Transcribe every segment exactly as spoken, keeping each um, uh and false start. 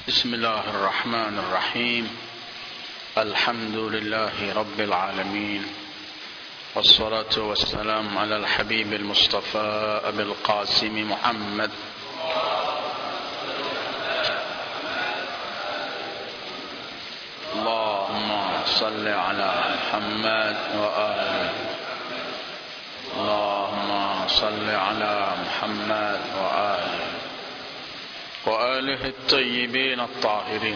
بسم الله الرحمن الرحيم. الحمد لله رب العالمين، والصلاة والسلام على الحبيب المصطفى أبي القاسم محمد اللهم صل على محمد وآله اللهم صل على محمد وآله وآله الطيبين الطاهرين،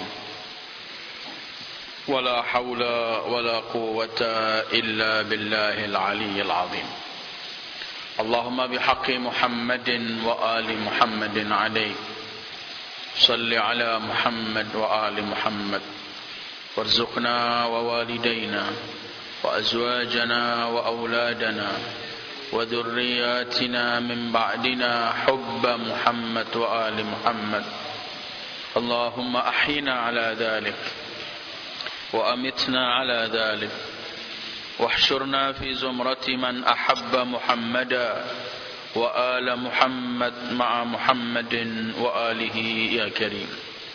ولا حول ولا قوة إلا بالله العلي العظيم. اللهم بحق محمد وآل محمد عليه صل على محمد وآل محمد، وارزقنا ووالدينا وأزواجنا وأولادنا وذرياتنا من بعدنا حب محمد وآل محمد. اللهم أحينا على ذلك وأمتنا على ذلك، واحشرنا في زمرة من أحب محمدا وآل محمد مع محمد وآله يا كريم.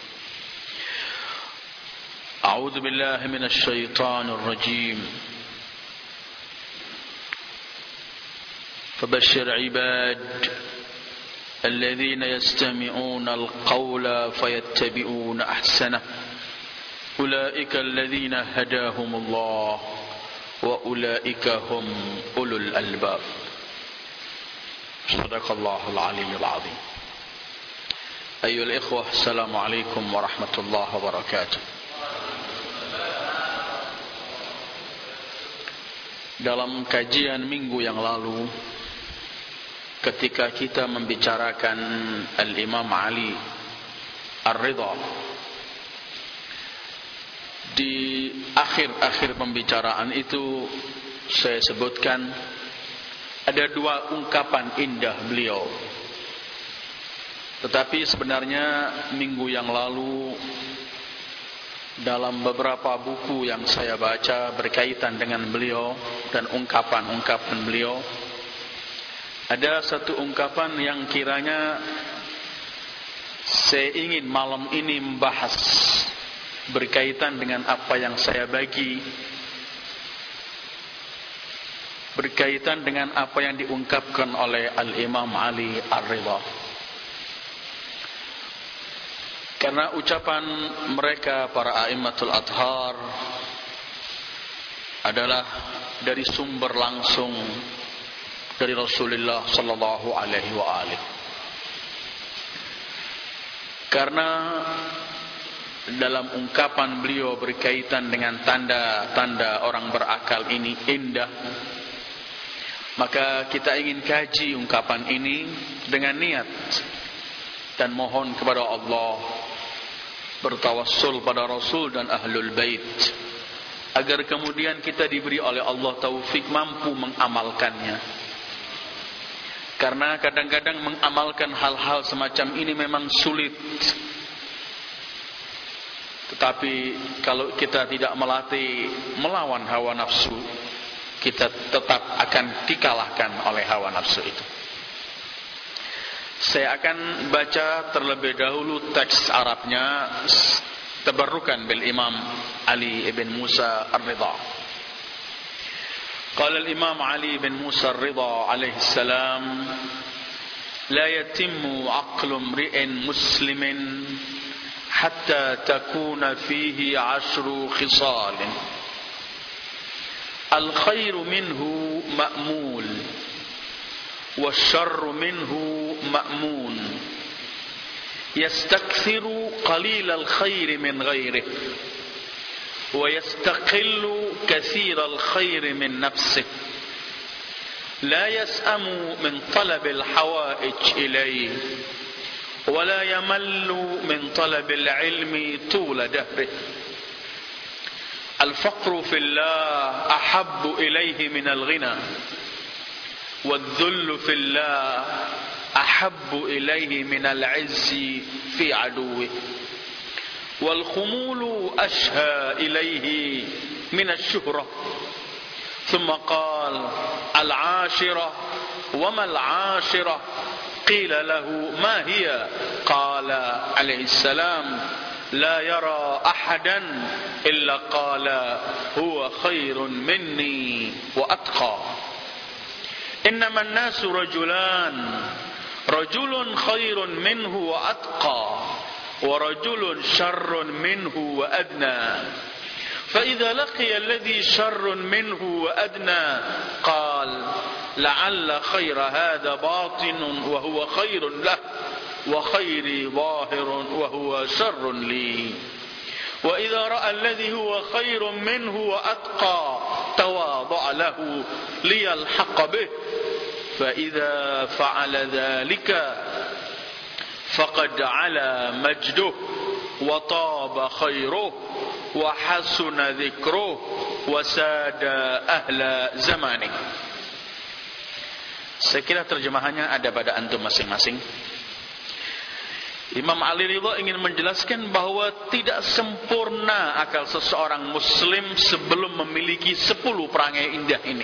أعوذ بالله من الشيطان الرجيم. فبشر عباد الذين يستمعون القول فيتبعون أحسنه، أولئك الذين هداهم الله وأولئك هم أولو الألباب. صدق الله العلي العظيم. أيها الإخوة، السلام عليكم ورحمة الله وبركاته. Dalam kajian minggu yang lalu, ketika kita membicarakan Al-Imam Ali Ar-Ridha, di akhir-akhir pembicaraan itu saya sebutkan ada dua ungkapan indah beliau. Tetapi sebenarnya minggu yang lalu dalam beberapa buku yang saya baca berkaitan dengan beliau dan ungkapan-ungkapan beliau, ada satu ungkapan yang kiranya saya ingin malam ini membahas berkaitan dengan apa yang saya bagi, berkaitan dengan apa yang diungkapkan oleh Al-Imam Ali Ar-Ridha. Karena ucapan mereka para a'immatul athhar adalah dari sumber langsung dari Rasulullah sallallahu alaihi wa alihi. Karena dalam ungkapan beliau berkaitan dengan tanda-tanda orang berakal ini indah, maka kita ingin kaji ungkapan ini dengan niat dan mohon kepada Allah, bertawassul pada Rasul dan Ahlul Bait, agar kemudian kita diberi oleh Allah taufik mampu mengamalkannya. Karena kadang-kadang mengamalkan hal-hal semacam ini memang sulit. Tetapi kalau kita tidak melatih melawan hawa nafsu, kita tetap akan dikalahkan oleh hawa nafsu itu. Saya akan baca terlebih dahulu teks Arabnya, tabarrukan bil Imam Ali ibn Musa Ar-Ridha. Qala al-Imam Ali ibn Musa Ar-Ridha alaihi salam: la yatimmu aqlu imri'in muslimin hatta takuna fihi ashru khisal. Al-khairu minhu ma'mul والشر منه مأمون يستكثر قليل الخير من غيره ويستقل كثير الخير من نفسه لا يسأم من طلب الحوائج إليه ولا يمل من طلب العلم طول دهره الفقر في الله أحب إليه من الغنى والذل في الله أحب إليه من العز في عدوه والخمول أشهى إليه من الشهرة. ثم قال: العاشرة. وما العاشرة؟ قيل له: ما هي؟ قال عليه السلام: لا يرى أحدا إلا قال هو خير مني وأتقى إنما الناس رجلان رجل خير منه وأتقى ورجل شر منه وأدنى فإذا لقي الذي شر منه وأدنى قال لعل خير هذا باطن وهو خير له وخيري ظاهر وهو شر لي وإذا رأى الذي هو خير منه وأتقى تواضع له ليلحق به فإذا فعل ذلك فقد علا مجده وطاب خيره وحسن ذكره وساد أهل زمانه. Saya kira terjemahannya ada pada antum masing-masing. Imam Ali Ridha ingin menjelaskan bahwa tidak sempurna akal seseorang muslim sebelum memiliki sepuluh perangai indah ini.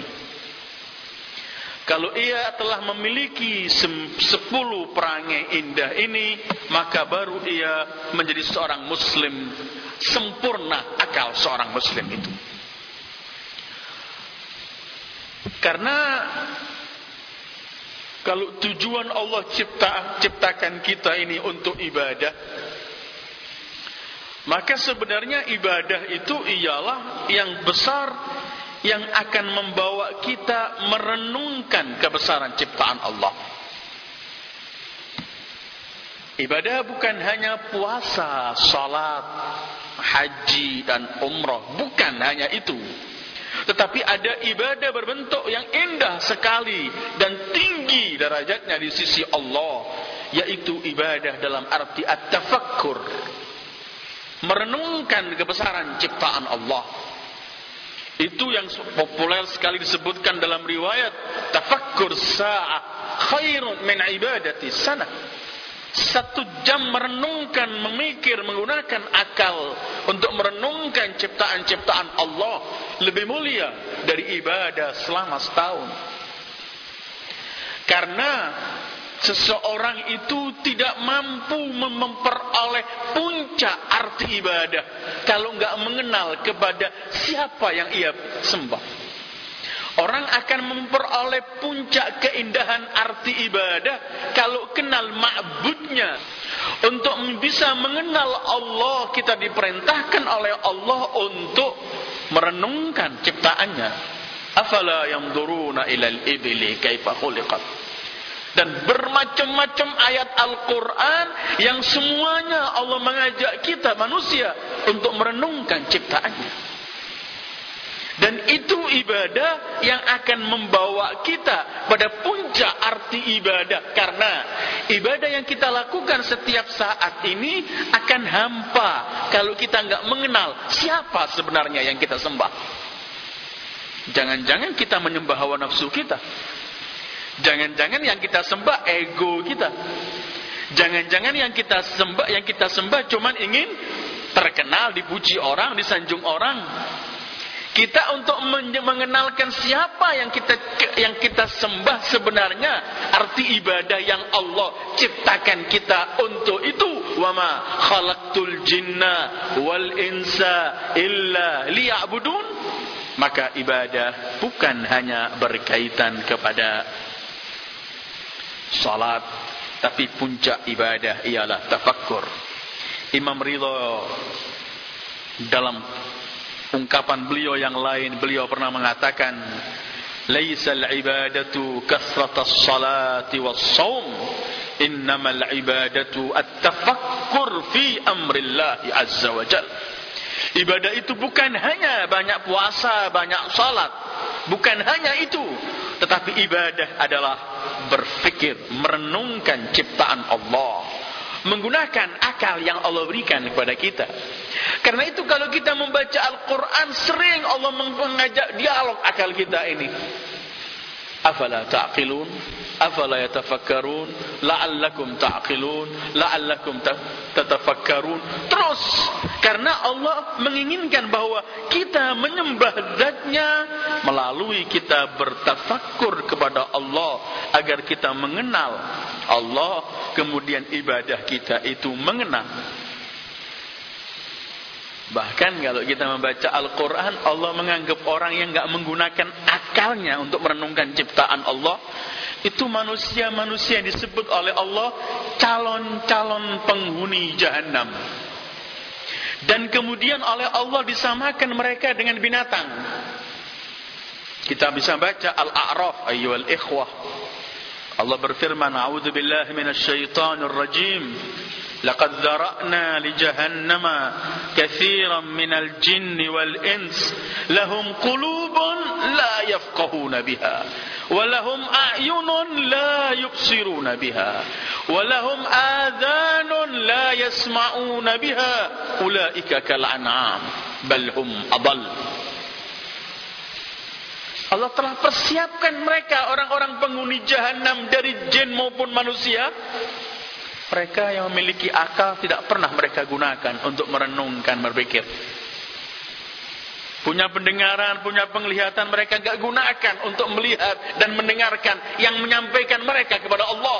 Kalau ia telah memiliki sepuluh perangai indah ini, maka baru ia menjadi seorang muslim. Sempurna akal seorang muslim itu. Karena kalau tujuan Allah cipta, ciptakan kita ini untuk ibadah, maka sebenarnya ibadah itu ialah yang besar, yang akan membawa kita merenungkan kebesaran ciptaan Allah. Ibadah bukan hanya puasa, salat, haji dan umrah, bukan hanya itu. Tetapi ada ibadah berbentuk yang indah sekali dan tinggi derajatnya di sisi Allah, yaitu ibadah dalam arti at-tafakkur, merenungkan kebesaran ciptaan Allah. Itu yang populer sekali disebutkan dalam riwayat, tafakkur sa'ah khairun min ibadati sanah. Satu jam merenungkan, memikir, menggunakan akal untuk merenungkan ciptaan-ciptaan Allah lebih mulia dari ibadah selama setahun. Karena seseorang itu tidak mampu memperoleh puncak arti ibadah kalau enggak mengenal kepada siapa yang ia sembah. Orang akan memperoleh puncak keindahan arti ibadah kalau kenal ma'budnya. Untuk bisa mengenal Allah, kita diperintahkan oleh Allah untuk merenungkan ciptaannya. Afala yanzuruna ilal ibli kaifa khuliqat. Dan bermacam-macam ayat Al-Quran yang semuanya Allah mengajak kita manusia untuk merenungkan ciptaannya. Dan itu ibadah yang akan membawa kita pada puncak arti ibadah. Karena ibadah yang kita lakukan setiap saat ini akan hampa kalau kita enggak mengenal siapa sebenarnya yang kita sembah. Jangan-jangan kita menyembah hawa nafsu kita. Jangan-jangan yang kita sembah ego kita. Jangan-jangan yang kita sembah yang kita sembah cuman ingin terkenal, dipuji orang, disanjung orang. Kita untuk mengenalkan siapa yang kita yang kita sembah sebenarnya, arti ibadah yang Allah ciptakan kita untuk itu. Wa ma khalaqtul jinna wal insa illa liya'budun. Maka ibadah bukan hanya berkaitan kepada salat, tapi puncak ibadah ialah tafakkur. Imam Ridha dalam ungkapan beliau yang lain, beliau pernah mengatakan, laisal ibadatu kasratas salati was shaum, innamal ibadatu at-tafakkur fi amrillahi azza wa jalla. Ibadah itu bukan hanya banyak puasa, banyak salat, bukan hanya itu, tetapi ibadah adalah berfikir, merenungkan ciptaan Allah, menggunakan akal yang Allah berikan kepada kita. Karena itu kalau kita membaca Al-Quran, sering Allah mengajak dialog akal kita ini. Afala ta'qilun, afala yatafakkarun, la'allakum ta'qilun, la'allakum tatafakkarun. Terus, karena Allah menginginkan bahwa kita menyembah Zat-Nya melalui kita bertafakkur kepada Allah, agar kita mengenal Allah, kemudian ibadah kita itu mengenal. Bahkan kalau kita membaca Al-Quran, Allah menganggap orang yang gak menggunakan akalnya untuk merenungkan ciptaan Allah, itu manusia-manusia yang disebut oleh Allah calon-calon penghuni Jahannam. Dan kemudian oleh Allah disamakan mereka dengan binatang. Kita bisa baca Al-A'raf, ayyuhal ikhwah. Allah berfirman, a'udzu billahi minasyaitonir rajim. Laqad dzara'na li jahannama katsiran minal jinni wal ins lahum qulubun la yafqahuna biha wa lahum a'yunun la yubsiruna biha wa lahum adhanun la yasma'una biha ulaika kal an'am bal hum adall. Allah telah persiapkan mereka orang-orang penghuni Jahannam dari jin maupun manusia. Mereka yang memiliki akal tidak pernah mereka gunakan untuk merenungkan, berpikir. Punya pendengaran, punya penglihatan, mereka gak gunakan untuk melihat dan mendengarkan yang menyampaikan mereka kepada Allah.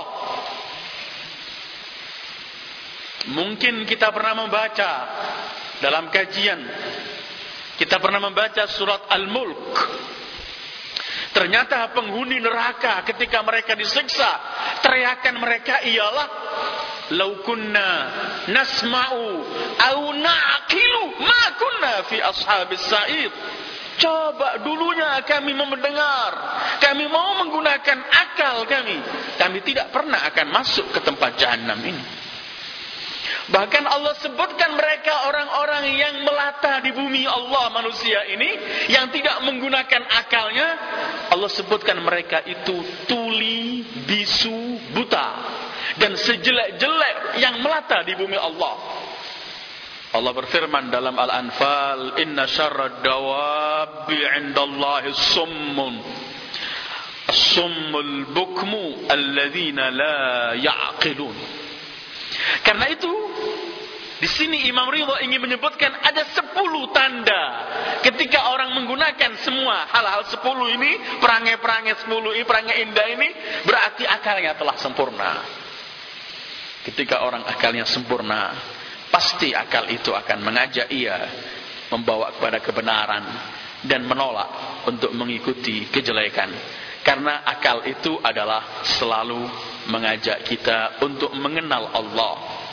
Mungkin kita pernah membaca dalam kajian, kita pernah membaca surat Al-Mulk. Ternyata penghuni neraka ketika mereka disiksa, teriakan mereka ialah "Lau kunna nasma'u au na'qilu ma kunna fi ashabis sa'id." Coba dulunya kami mendengar, kami mau menggunakan akal kami, kami tidak pernah akan masuk ke tempat jahanam ini. Bahkan Allah sebutkan mereka orang-orang yang melata di bumi Allah, manusia ini yang tidak menggunakan akalnya. Allah sebutkan mereka itu tuli, bisu, buta, dan sejelek-jelek yang melata di bumi Allah. Allah berfirman dalam Al-Anfal, "Inna syarrad dawabi 'indallahi summun as-summul bukmu alladzina la ya'qilun." Karena itu, di sini Imam Ridha ingin menyebutkan ada sepuluh tanda ketika orang menggunakan semua hal-hal sepuluh ini, perangai-perangai sepuluh ini, perangai indah ini, berarti akalnya telah sempurna. Ketika orang akalnya sempurna, pasti akal itu akan mengajak ia membawa kepada kebenaran dan menolak untuk mengikuti kejelekan. Karena akal itu adalah selalu mengajak kita untuk mengenal Allah.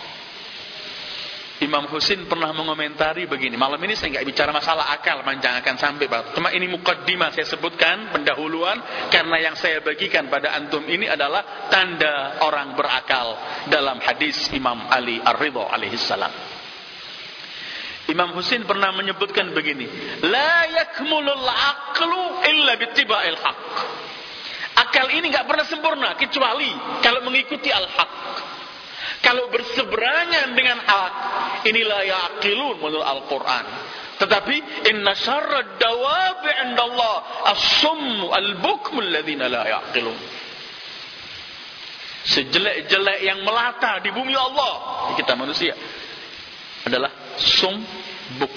Imam Husin pernah mengomentari begini. Malam ini saya nggak bicara masalah akal, jangan akan sampai Pak. Cuma ini mukaddimah saya sebutkan, pendahuluan, karena yang saya bagikan pada antum ini adalah tanda orang berakal dalam hadis Imam Ali Ar-Ridha alaihi salam. Imam Husin pernah menyebutkan begini, la yakmulul aqlu illa bittiba'il haqq. Akal ini gak pernah sempurna kecuali kalau mengikuti al-haq. Kalau berseberangan dengan hak, inilah yaqilun menurut Al-Quran. Tetapi inna syarrad dawabi 'indallah as-summu al-bukmu alladzina la yaqilun. Sejelek-jelek yang melata di bumi Allah, kita manusia, adalah sum, buk,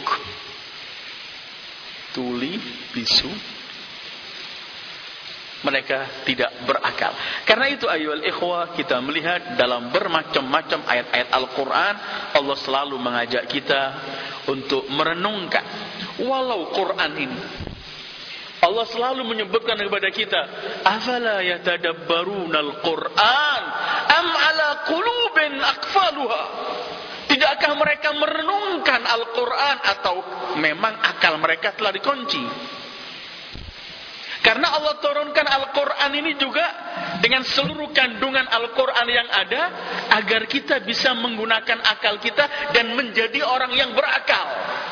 tuli, bisu. Mereka tidak berakal. Karena itu ayyuhal ikhwah, kita melihat dalam bermacam-macam ayat-ayat Al-Quran, Allah selalu mengajak kita untuk merenungkan. Walau Quran ini, Allah selalu menyebutkan kepada kita, afala yatadabbarunal Quran am ala qulubin aqfaluha. Tidakkah mereka merenungkan Al-Quran, atau memang akal mereka telah dikunci? Karena Allah turunkan Al-Quran ini juga dengan seluruh kandungan Al-Quran yang ada, agar kita bisa menggunakan akal kita dan menjadi orang yang berakal.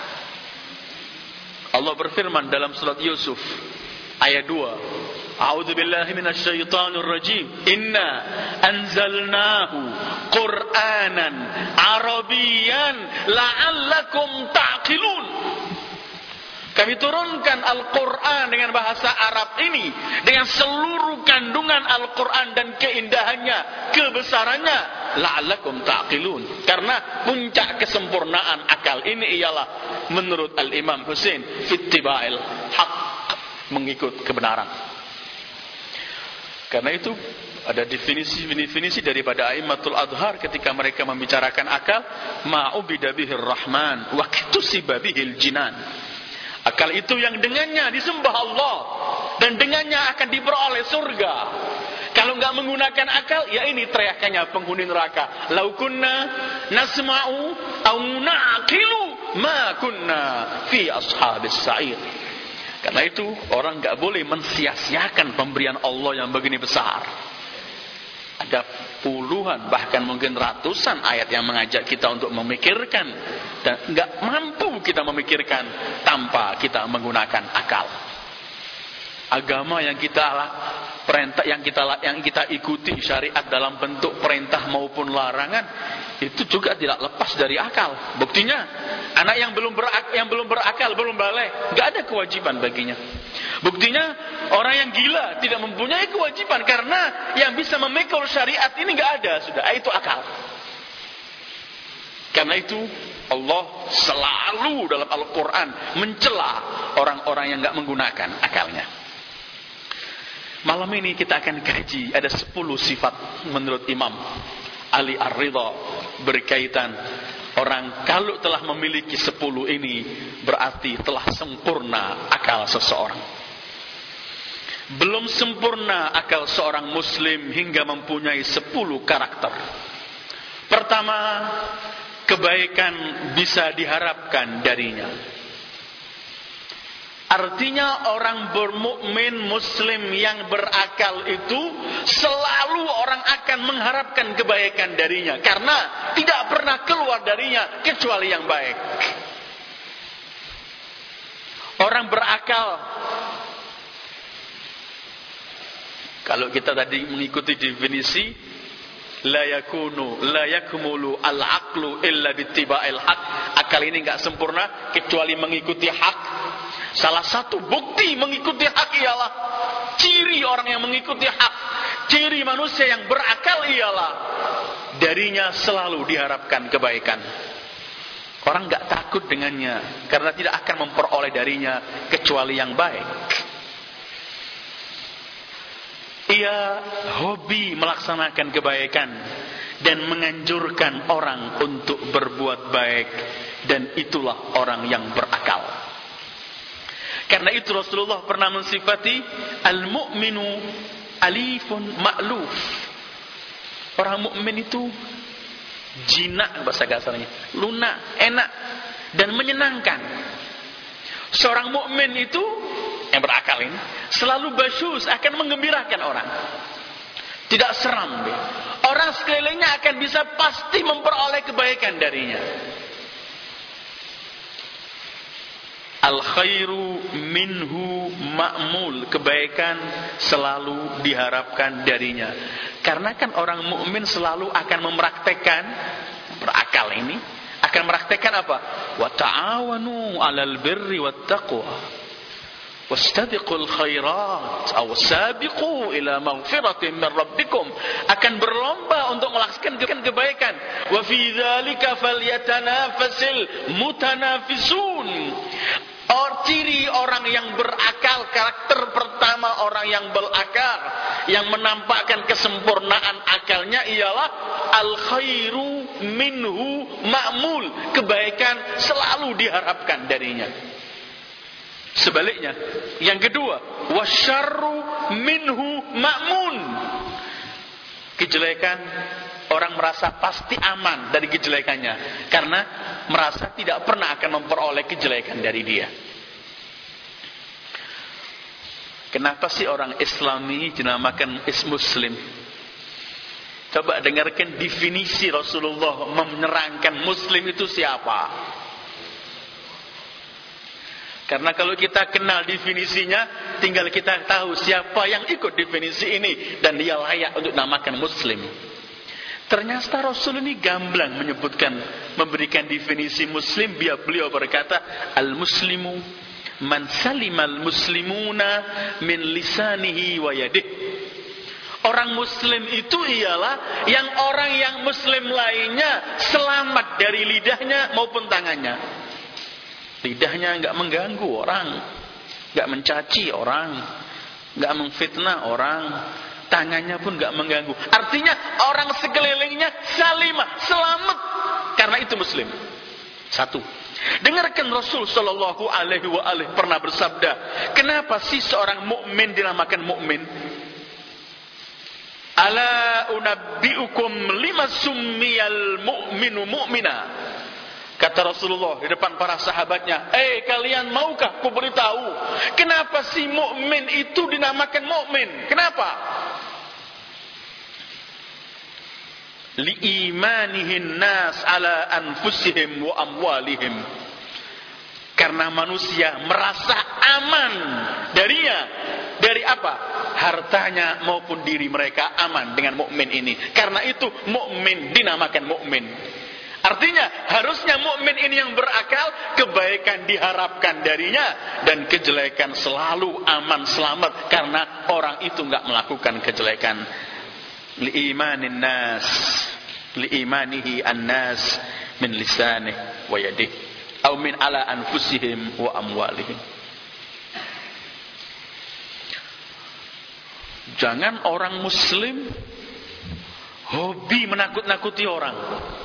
Allah berfirman dalam surat Yusuf ayat dua, a'udzu billahi minasyaitonir rajim, inna anzalnahu qur'anan arabiyyan la'allakum ta'qilun. Kami turunkan Al-Quran dengan bahasa Arab ini, dengan seluruh kandungan Al-Quran dan keindahannya, kebesarannya, la'allakum ta'qilun. Karena puncak kesempurnaan akal ini ialah menurut Al-Imam Husin fittiba'il haq, mengikut kebenaran. Karena itu Ada definisi-definisi daripada A'immatul Adhar ketika mereka membicarakan akal, ma'ubida bihir rahman wa kitusiba bihil jinan. Akal itu yang dengannya disembah Allah dan dengannya akan diperoleh surga. Kalau enggak menggunakan akal, ya ini teriakannya penghuni neraka. Lau kunna nasma'u au na'qilu ma kunna fi ashabis sa'ir. Karena itu orang enggak boleh mensia-siakan pemberian Allah yang begini besar. Ada puluhan bahkan mungkin ratusan ayat yang mengajak kita untuk memikirkan, dan enggak mampu kita memikirkan tanpa kita menggunakan akal. Agama yang kita perintah yang kita yang kita ikuti, syariat dalam bentuk perintah maupun larangan, itu juga tidak lepas dari akal. Buktinya anak yang belum berakal, yang belum berakal, belum balik, enggak ada kewajiban baginya. Buktinya orang yang gila tidak mempunyai kewajiban, karena yang bisa memikul syariat ini enggak ada sudah, itu akal. Karena itu Allah selalu dalam Al-Quran mencela orang-orang yang enggak menggunakan akalnya. Malam ini kita akan kaji ada sepuluh sifat menurut Imam Ali Ar-Ridha berkaitan orang kalau telah memiliki sepuluh ini berarti telah sempurna akal seseorang. Belum sempurna akal seorang muslim hingga mempunyai sepuluh karakter. Pertama, kebaikan bisa diharapkan darinya. Artinya orang bermukmin muslim yang berakal itu selalu orang akan mengharapkan kebaikan darinya, karena tidak pernah keluar darinya kecuali yang baik. Orang berakal, kalau kita tadi mengikuti definisi, la yakunu la yakmulu al-aqlu illa bittiba'il haq. Akal ini enggak sempurna kecuali mengikuti hak. Salah satu bukti mengikuti hak ialah ciri orang yang mengikuti hak, ciri manusia yang berakal ialah darinya selalu diharapkan kebaikan. Orang enggak takut dengannya karena tidak akan memperoleh darinya kecuali yang baik. Ia hobi melaksanakan kebaikan dan menganjurkan orang untuk berbuat baik, dan itulah orang yang berakal. Karena itu Rasulullah pernah mensifati al-mu'minu alifun ma'luf. Orang mukmin itu jinak bahasa kasarnya, lunak, enak dan menyenangkan. Seorang mukmin itu yang berakal ini selalu basyus, akan menggembirakan orang. Tidak seram dia. Orang sekelilingnya akan bisa pasti memperoleh kebaikan darinya. Al-khairu minhu ma'mul, kebaikan selalu diharapkan darinya. Karena kan orang mukmin selalu akan mempraktekkan berakal ini, akan mempraktekkan apa? Wa ta'awanu 'alal birri wat taqwa wastabiqul khairat aw sabiqu ila maghfiratin min rabbikum, akan berlomba untuk melaksanakan kebaikan. Wa fi dzalika falyatanafasil mutanafisun. Or, ciri orang yang berakal, karakter pertama orang yang berakal, yang menampakkan kesempurnaan akalnya ialah al-khairu minhu ma'mul, kebaikan selalu diharapkan darinya. Sebaliknya, yang kedua, wasyarru minhu ma'mun, kejelekan orang merasa pasti aman dari kejelekannya karena merasa tidak pernah akan memperoleh kejelekan dari dia. Kenapa sih orang Islami dinamakan is Muslim? Coba dengarkan definisi Rasulullah menerangkan Muslim itu siapa. Karena kalau kita kenal definisinya, tinggal kita tahu siapa yang ikut definisi ini dan dia layak untuk namakan Muslim. Ternyata Rasul ini gamblang menyebutkan, memberikan definisi Muslim. Biar beliau berkata, al-muslimu man salimal muslimuna min lisanihi wa yadihi. Orang Muslim itu ialah yang orang yang Muslim lainnya selamat dari lidahnya maupun tangannya. Lidahnya enggak mengganggu orang, enggak mencaci orang, enggak memfitnah orang. tangannya pun nggak mengganggu. Artinya orang sekelilingnya salimah, selamat. Karena itu muslim. Satu. Dengarkan Rasul Shallallahu Alaihi Wasallam pernah bersabda, kenapa sih seorang mukmin dinamakan mukmin? Ala unabbiukum lima summiyal mu'minu mu'mina. Kata Rasulullah di depan para sahabatnya, eh kalian maukah ku beritahu kenapa si mukmin itu dinamakan mukmin? Kenapa? Liimanihin nas ala anfusihim wa amwalihim. Karena manusia merasa aman darinya. Dari apa? Hartanya maupun diri mereka aman dengan mukmin ini. Karena itu mukmin dinamakan mukmin. Artinya harusnya mukmin ini yang berakal, kebaikan diharapkan darinya dan kejelekan selalu aman selamat karena orang itu enggak melakukan kejelekan. Liimanin nas, liimanihi an-nas min lisanihi wa yadihi, atau min ala anfusihim wa amwalihim. Jangan orang muslim hobi menakut-nakuti orang.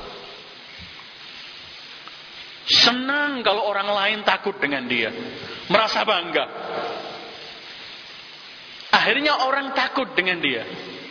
Senang kalau orang lain takut dengan dia, merasa bangga. Akhirnya orang takut dengan dia.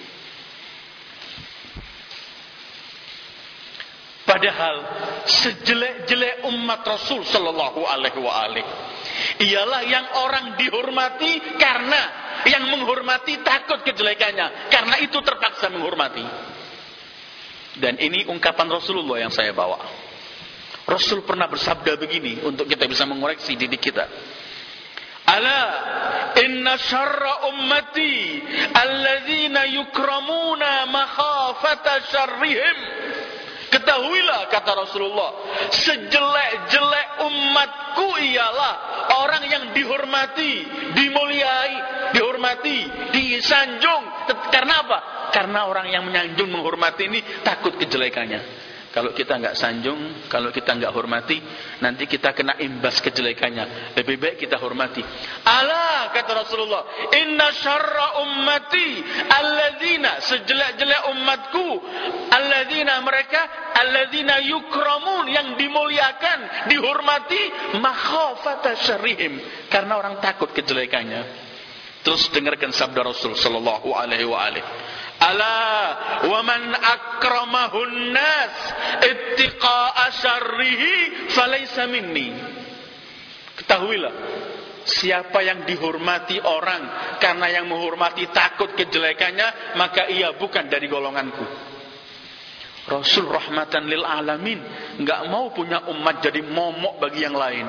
Padahal sejelek-jelek umat Rasul Sallallahu Alaihi Wasallam ialah yang orang dihormati karena yang menghormati takut kejelekannya, karena itu terpaksa menghormati. Dan ini ungkapan Rasulullah yang saya bawa. Rasul pernah bersabda begini untuk kita bisa mengoreksi diri kita. Ala inna syarra ummati alladzina yukramuna makhafata syarrihim. Ketahuilah, kata Rasulullah, sejelek-jelek umatku ialah orang yang dihormati, dimuliai, dihormati, disanjung. Karena apa? Karena orang yang menyanjung, menghormati ini takut kejelekannya. Kalau kita enggak sanjung, kalau kita enggak hormati, nanti kita kena imbas kejelekannya. Lebih baik kita hormati. Ala, kata Rasulullah, inna syarra ummati alladzina, sejelek-jelek umatku, alladzina mereka, alladzina yukramun, yang dimuliakan, dihormati, makhafata syarrihim, karena orang takut kejelekannya. Terus dengarkan sabda Rasul sallallahu alaihi wasallam. Ala wa man akramahun nas ittiqa'a syarrihi falaysa minni. Ketahuilah, siapa yang dihormati orang karena yang menghormati takut kejelekannya, maka ia bukan dari golonganku. Rasul rahmatan lil alamin enggak mau punya umat jadi momok bagi yang lain.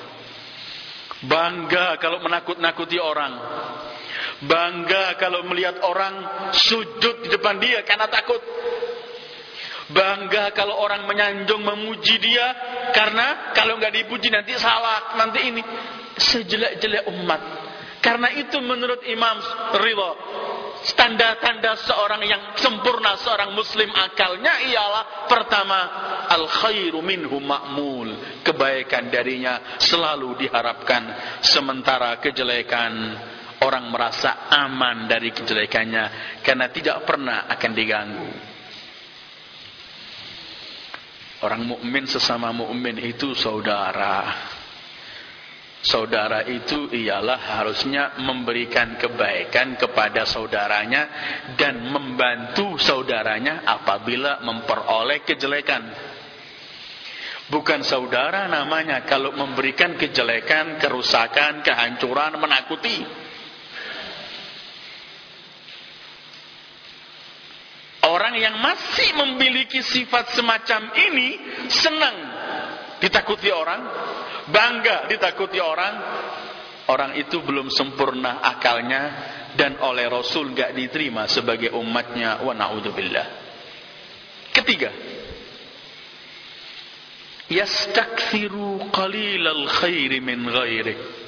Bangga kalau menakut-nakuti orang. Bangga kalau melihat orang sujud di depan dia karena takut. Bangga kalau orang menyanjung memuji dia karena kalau nggak dipuji nanti salah, nanti ini. Sejelek-jelek umat. Karena itu menurut Imam Ridha, tanda-tanda seorang yang sempurna, seorang muslim akalnya ialah pertama, al khairu minhu ma'mul, kebaikan darinya selalu diharapkan, sementara kejelekan orang merasa aman dari kejelekannya karena tidak pernah akan diganggu. Orang mukmin sesama mukmin itu saudara. Saudara itu ialah harusnya memberikan kebaikan kepada saudaranya dan membantu saudaranya apabila memperoleh kejelekan. Bukan saudara namanya kalau memberikan kejelekan, kerusakan, kehancuran, menakuti. Orang yang masih memiliki sifat semacam ini senang ditakuti orang, bangga ditakuti orang. Orang itu belum sempurna akalnya dan oleh Rasul enggak diterima sebagai umatnya, wa na'udzubillah. Ketiga, yastakthiru qalilal khairi min ghairihi.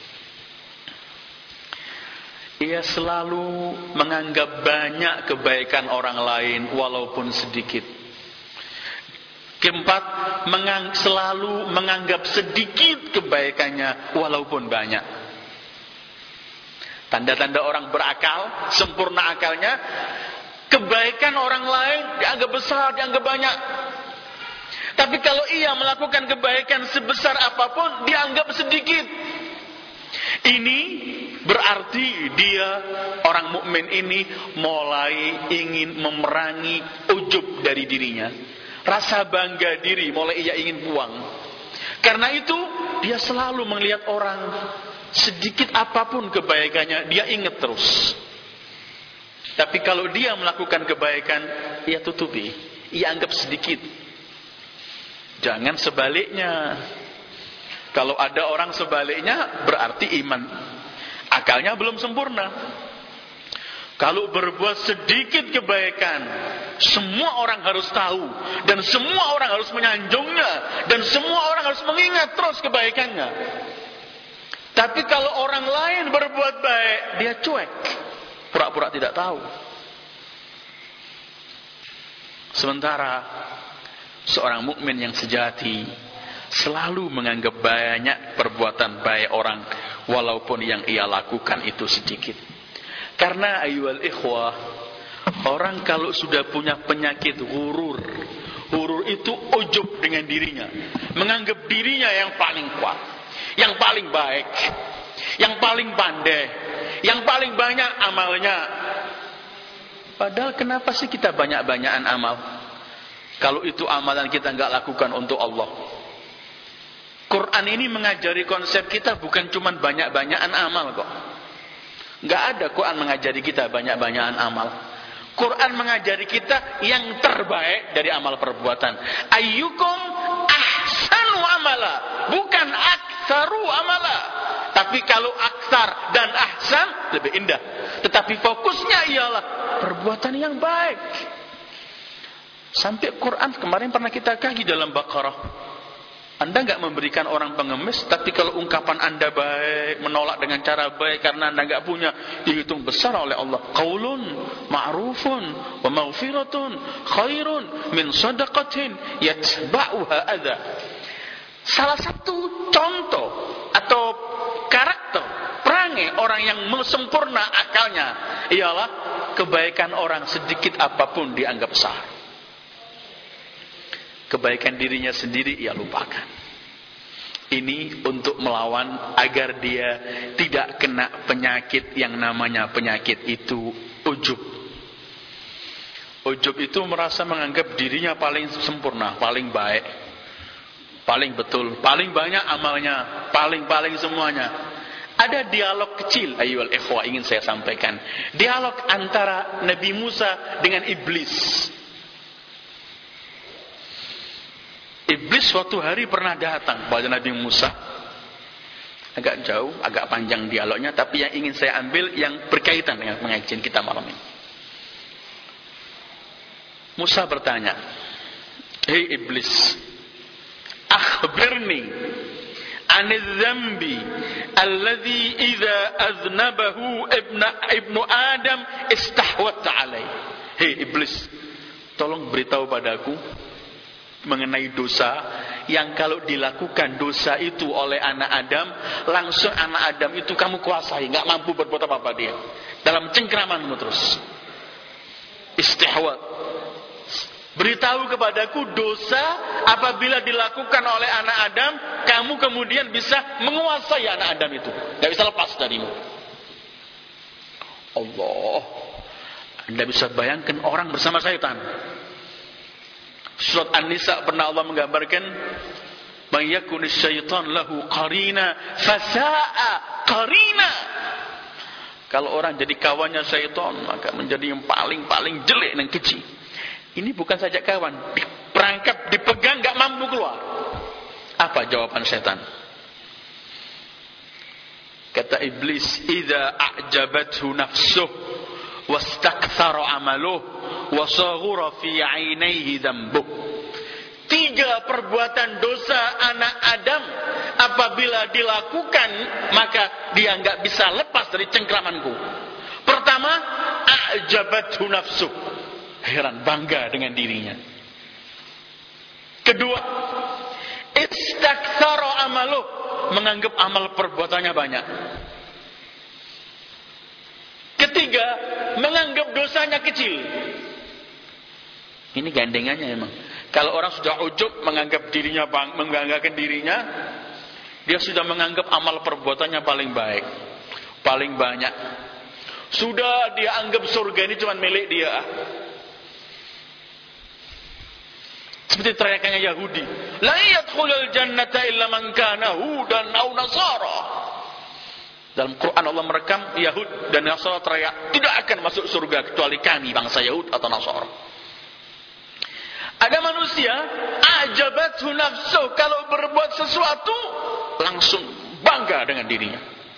Ia selalu menganggap banyak kebaikan orang lain walaupun sedikit. Keempat, mengang, selalu menganggap sedikit kebaikannya walaupun banyak. Tanda-tanda orang berakal, sempurna akalnya, kebaikan orang lain dianggap besar, dianggap banyak. Tapi kalau ia melakukan kebaikan sebesar apapun, dianggap sedikit. Ini berarti dia, orang mukmin ini, mulai ingin memerangi ujub dari dirinya. Rasa bangga diri mulai ia ingin buang. Karena itu dia selalu melihat orang, sedikit apapun kebaikannya dia ingat terus. Tapi kalau dia melakukan kebaikan, ia tutupi, ia anggap sedikit. Jangan sebaliknya. Kalau ada orang sebaliknya, berarti iman akalnya belum sempurna. Kalau berbuat sedikit kebaikan, semua orang harus tahu, dan semua orang harus menyanjungnya, dan semua orang harus mengingat terus kebaikannya. Tapi kalau orang lain berbuat baik, dia cuek, pura-pura tidak tahu. Sementara seorang mukmin yang sejati selalu menganggap banyak perbuatan baik orang, walaupun yang ia lakukan itu sedikit. Karena ayyuhal ikhwah, orang kalau sudah punya penyakit ghurur, ghurur itu ujub dengan dirinya, menganggap dirinya yang paling kuat, yang paling baik, yang paling pandai, yang paling banyak amalnya. Padahal kenapa sih kita banyak-banyakan amal? Kalau itu amalan kita enggak lakukan untuk Allah. Quran ini mengajari konsep kita bukan cuma banyak-banyakan amal kok. Enggak ada Quran mengajari kita banyak-banyakan amal. Quran mengajari kita yang terbaik dari amal perbuatan. Ayyukum ahsanu amala, bukan aktsaru amala. Tapi kalau aktsar dan ahsan lebih indah. Tetapi fokusnya ialah perbuatan yang baik. Sampai Quran kemarin pernah kita kaji dalam Baqarah. Anda enggak memberikan orang pengemis, tapi kalau ungkapan Anda baik, menolak dengan cara baik karena Anda enggak punya, dihitung besar oleh Allah. Qaulun ma'rufun wa maghfiratun khairun min shadaqatin yatba'uha adza. Salah satu contoh atau karakter perangai orang yang sempurna akalnya ialah kebaikan orang sedikit apapun dianggap besar. Kebaikan dirinya sendiri ia lupakan. Ini untuk melawan agar dia tidak kena penyakit yang namanya penyakit itu ujub. Ujub itu merasa menganggap dirinya paling sempurna, paling baik, paling betul, paling banyak amalnya, paling-paling semuanya. Ada dialog kecil, ayyuhal ikhwah, ingin saya sampaikan. Dialog antara Nabi Musa dengan iblis. Iblis suatu hari pernah datang kepada Nabi Musa. Agak jauh, agak panjang dialognya, tapi yang ingin saya ambil yang berkaitan dengan pengajian kita malam ini. Musa bertanya, "Hei iblis, akhbirni anil dzambi alladhi idza aznabahu ibnu ibnu Adam istahwatta alai." Hei iblis, tolong beritahu padaku mengenai dosa yang kalau dilakukan dosa itu oleh anak Adam, langsung anak Adam itu kamu kuasai, enggak mampu berbuat apa-apa dia. Dalam cengkramanmu terus. Istihwat. Beritahu kepadaku dosa apabila dilakukan oleh anak Adam, kamu kemudian bisa menguasai anak Adam itu, enggak bisa lepas darimu. Allah. Anda bisa bayangkan orang bersama syaitan. Surat An-Nisa pernah Allah menggambarkan, "Man yakunis syaitan lahu qarina fasa'a qarina." Kalau orang jadi kawannya syaitan, maka menjadi yang paling-paling jelek dan keji. Ini bukan saja kawan, diperangkap, dipegang, enggak mampu keluar. Apa jawaban syaitan? Kata iblis, "Idza a'jabathu nafsuhu wastaktsara 'amaluhu wa saghura fi 'ainaihi dzambuh." Tiga perbuatan dosa anak Adam apabila dilakukan maka dia enggak bisa lepas dari cengkramanku. Pertama, a'jabathu nafsu, heran, bangga dengan dirinya. Kedua, istaktsara 'amaluh, menganggap amal perbuatannya banyak. Ketiga, a'jabathu nafsu, heran, bangga dengan dirinya. Kedua, istaktsara 'amaluh, menganggap amal perbuatannya banyak. Ketiga, istaktsara 'amaluh, menganggap amal perbuatannya banyak. Ketiga, istaktsara 'amaluh, menganggap amal perbuatannya banyak. Ketiga, menganggap dosanya kecil. Ini gandengannya emang. Kalau orang sudah ujub menganggap dirinya, mengganggakan dirinya, dia sudah menganggap amal perbuatannya paling baik, paling banyak. Sudah dia anggap surga ini cuma milik dia. Seperti teriakannya Yahudi, la yadkhulul jannata illa man kana hudan aw nasara. Dalam Quran Allah merekam Yahud dan Nasara teriak, tidak akan masuk surga kecuali kami bangsa Yahud atau Nasara. Ada manusia ajabathu nafsuh, kalau berbuat sesuatu langsung bangga dengan dirinya.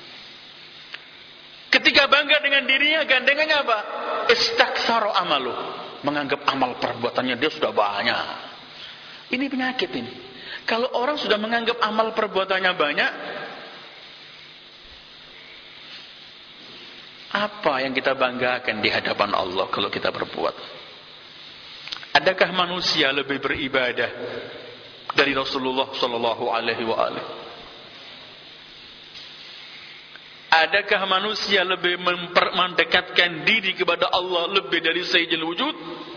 Ketika bangga dengan dirinya, gandengannya apa? Istaktsara amalu, menganggap amal perbuatannya dia sudah banyak. Ini penyakit ini. Kalau orang sudah menganggap amal perbuatannya banyak, apa yang kita banggakan di hadapan Allah kalau kita berbuat? Adakah manusia lebih beribadah dari Rasulullah sallallahu alaihi wa alihi? Adakah manusia lebih mendekatkan diri kepada Allah lebih dari Sayyidil Wujud?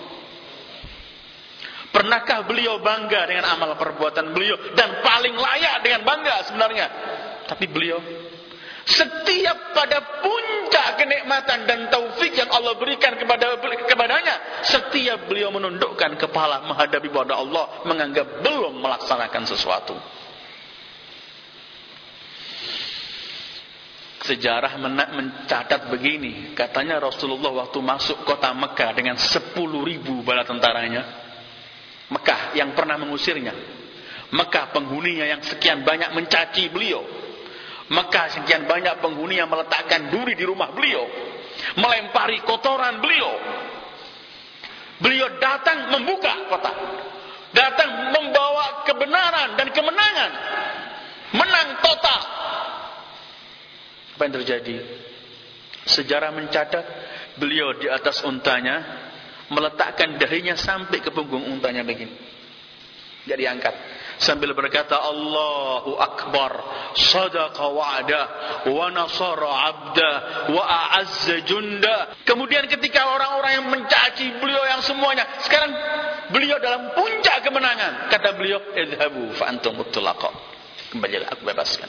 Pernahkah beliau bangga dengan amal perbuatan beliau? Dan paling layak dengan bangga sebenarnya. Tapi beliau setiap pada puncak kenikmatan dan taufik yang Allah berikan kepada kepadanya, setiap beliau menundukkan kepala menghadapi kepada Allah, menganggap belum melaksanakan sesuatu. Sejarah mencatat begini, katanya Rasulullah waktu masuk kota Mekah dengan sepuluh ribu bala tentaranya, Mekah yang pernah mengusirnya, Mekah penghuninya yang sekian banyak mencaci beliau, Mekah sekian banyak penghuni yang meletakkan duri di rumah beliau, melempari kotoran beliau. Beliau datang membuka kota, datang membawa kebenaran dan kemenangan, menang total. Apa yang terjadi? Sejarah mencatat beliau di atas untanya, meletakkan dahinya sampai ke punggung untanya begini, jadi angkat, sambil berkata Allahu Akbar, sadaqa wa'da wa nasara 'abda wa a'azza junda. Kemudian ketika orang-orang yang mencaci beliau yang semuanya, sekarang beliau dalam puncak kemenangan, kata beliau, idhabu fa antum mutlaqa, kembalilah, aku bebaskan.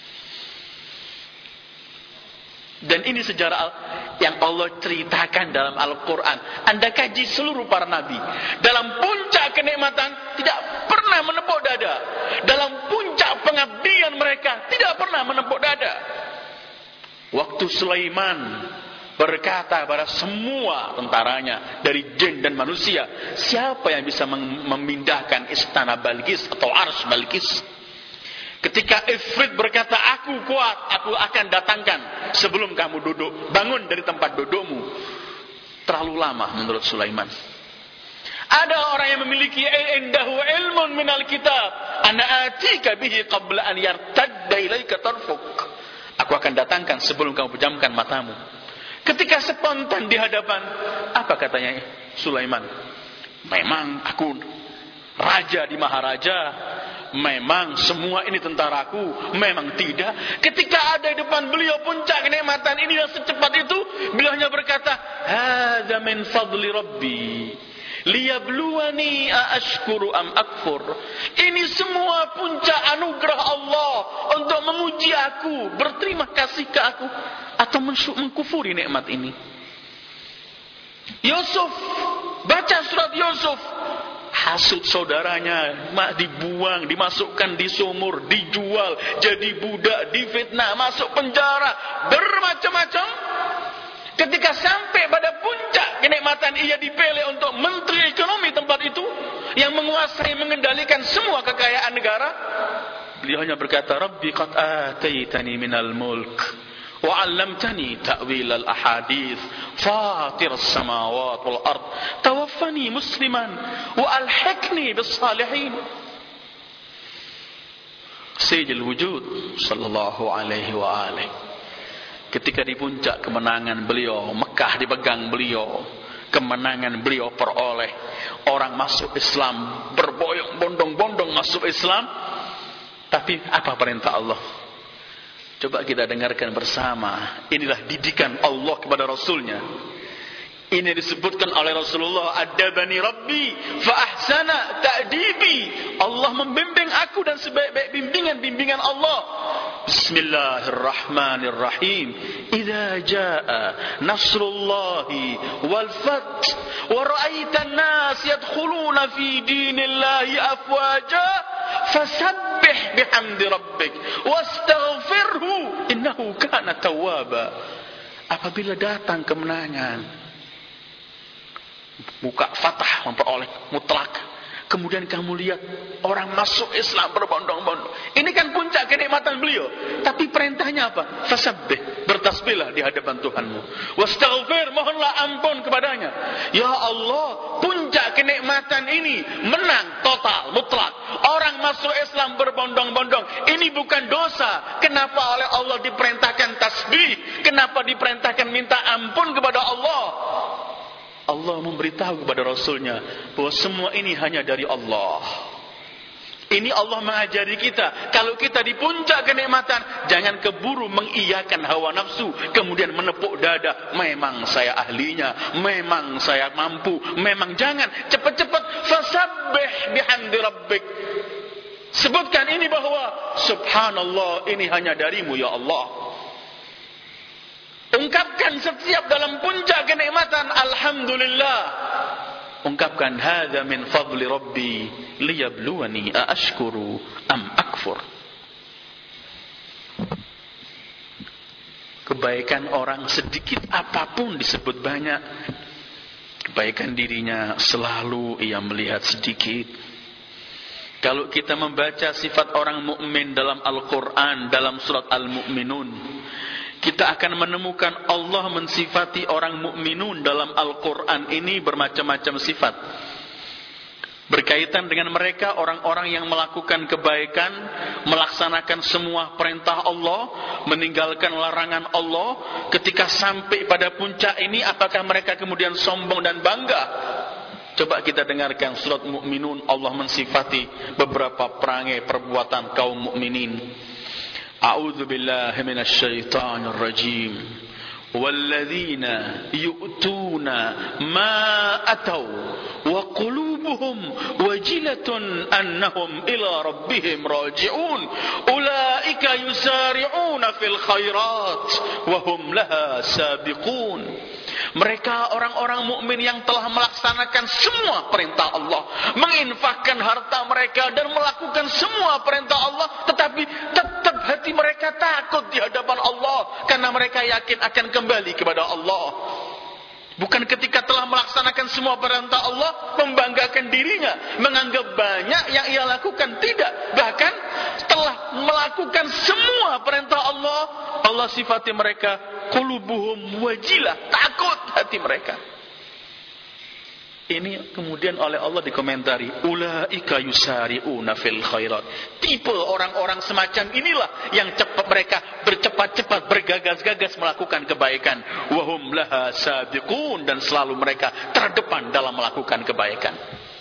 Dan ini sejarah yang Allah ceritakan dalam Al-Quran. Anda kaji seluruh para nabi, dalam puncak kenikmatan tidak pernah menepuk dada, dalam puncak pengabdian mereka tidak pernah menepuk dada. Waktu Sulaiman berkata pada semua tentaranya dari jin dan manusia, siapa yang bisa memindahkan istana Balqis atau ars Balqis? Ketika Ifrit berkata, aku kuat, aku akan datangkan sebelum kamu duduk, bangun dari tempat dudukmu. Terlalu lama menurut Sulaiman. Ada orang yang memiliki indahu ilmun minal kitab, ana atika bihi qabla an yartadda ilaika tarfuk. Aku akan datangkan sebelum kamu pejamkan matamu. Ketika spontan di hadapan, apa katanya Sulaiman? Memang aku raja di maharaja, memang semua ini tentaraku, memang tidak. Ketika ada di depan beliau puncak kenikmatan ini dan secepat itu, beliau hanya berkata, hadza min fadli rabbi liyabluwani aashkuru am akfur. Ini semua puncak anugerah Allah untuk menguji aku, berterima kasih ke aku atau mengkufuri nikmat ini. Yusuf, baca surat Yusuf. Hasut saudaranya, dibuang, dimasukkan di sumur, dijual, jadi budak, difitnah, masuk penjara, bermacam-macam. Ketika sampai pada puncak kenikmatan, ia dipilih untuk menteri ekonomi tempat itu, yang menguasai, mengendalikan semua kekayaan negara. Beliau hanya berkata, Rabbi qad ataitani minal mulk wa 'allamtani ta'wil al-ahadits fatir as-samawati wal ard tawaffani musliman wa alhiqni bis salihin. Sayyidul Wujud sallallahu alaihi wa alihi, ketika di puncak kemenangan beliau, Mekah dipegang beliau, kemenangan beliau peroleh, orang masuk Islam, berboyong bondong-bondong masuk Islam. Tapi apa perintah Allah? Coba kita dengarkan bersama. Inilah didikan Allah kepada Rasulnya. Ini disebutkan oleh Rasulullah, adabani Rabbi fa ahsana ta'dibi. Allah membimbing aku dan sebaik-baik bimbingan-bimbingan Allah. Bismillahirrahmanirrahim. Idza jaa nasrullahi wal fath wa ra'aitan nas yadkhuluna fi dinillahi afwaja fasabbih bihamdi rabbik wastaghfirhu innahu kana tawwaba. Apabila datang kemenangan, buka fatah, memperoleh mutlak, kemudian kamu lihat orang masuk Islam berbondong-bondong, ini kan puncak kenikmatan beliau. Tapi perintahnya apa? Fasabbih, bertasbihlah di hadapan Tuhanmu, wastaghfir, mohonlah ampun kepadanya. Ya Allah, puncak kenikmatan ini menang total, mutlak. Orang masuk Islam berbondong-bondong, ini bukan dosa. Kenapa oleh Allah diperintahkan tasbih? Kenapa diperintahkan minta ampun kepada Allah? Allah memberitahu kepada Rasulnya bahwa semua ini hanya dari Allah. Ini Allah mengajari kita, kalau kita di puncak kenikmatan, jangan keburu mengiyakan hawa nafsu, kemudian menepuk dada, memang saya ahlinya, memang saya mampu, memang jangan. Cepat-cepat fasabbih bihamdi rabbik. Sebutkan ini bahwa subhanallah, ini hanya darimu ya Allah. Ungkapkan setiap dalam puncak kenikmatan, alhamdulillah. Ungkapkan, hadza min fadli rabbi liyabluwani aashkuru am akfur. Kebaikan orang sedikit apapun disebut banyak. Kebaikan dirinya selalu ia melihat sedikit. Kalau kita membaca sifat orang mukmin dalam Al-Quran, dalam surat Al-Mu'minun, kita akan menemukan Allah mensifati orang mukminun dalam Al-Quran ini bermacam-macam sifat. Berkaitan dengan mereka, orang-orang yang melakukan kebaikan, melaksanakan semua perintah Allah, meninggalkan larangan Allah. Ketika sampai pada puncak ini, apakah mereka kemudian sombong dan bangga? Coba kita dengarkan surat Mu'minun. Allah mensifati beberapa perangai perbuatan kaum mukminin. A'udzu billahi minasy syaithanir rajim. Walladzina yu'tuna ma atau wa qulubuhum wajilatun annahum ila rabbihim raji'un ulaika yusari'una fil khairat wa hum laha sabiqun. Mereka orang-orang mukmin yang telah melaksanakan semua perintah Allah, menginfakkan harta mereka dan melakukan semua perintah Allah, tetapi tetap hati mereka takut di hadapan Allah karena mereka yakin akan kembali kepada Allah. Bukan ketika telah melaksanakan semua perintah Allah membanggakan dirinya, menganggap banyak yang ia lakukan, tidak. Bahkan telah melakukan semua perintah Allah, Allah sifati mereka qulubuhum wajilah, takut hati mereka. Ini kemudian oleh Allah dikomentari, ulaika yusari'una fil khairat. Tipe orang-orang semacam inilah yang cepat mereka bercepat-cepat bergagas-gagas melakukan kebaikan. Wahum laha sabiqun, dan selalu mereka terdepan dalam melakukan kebaikan.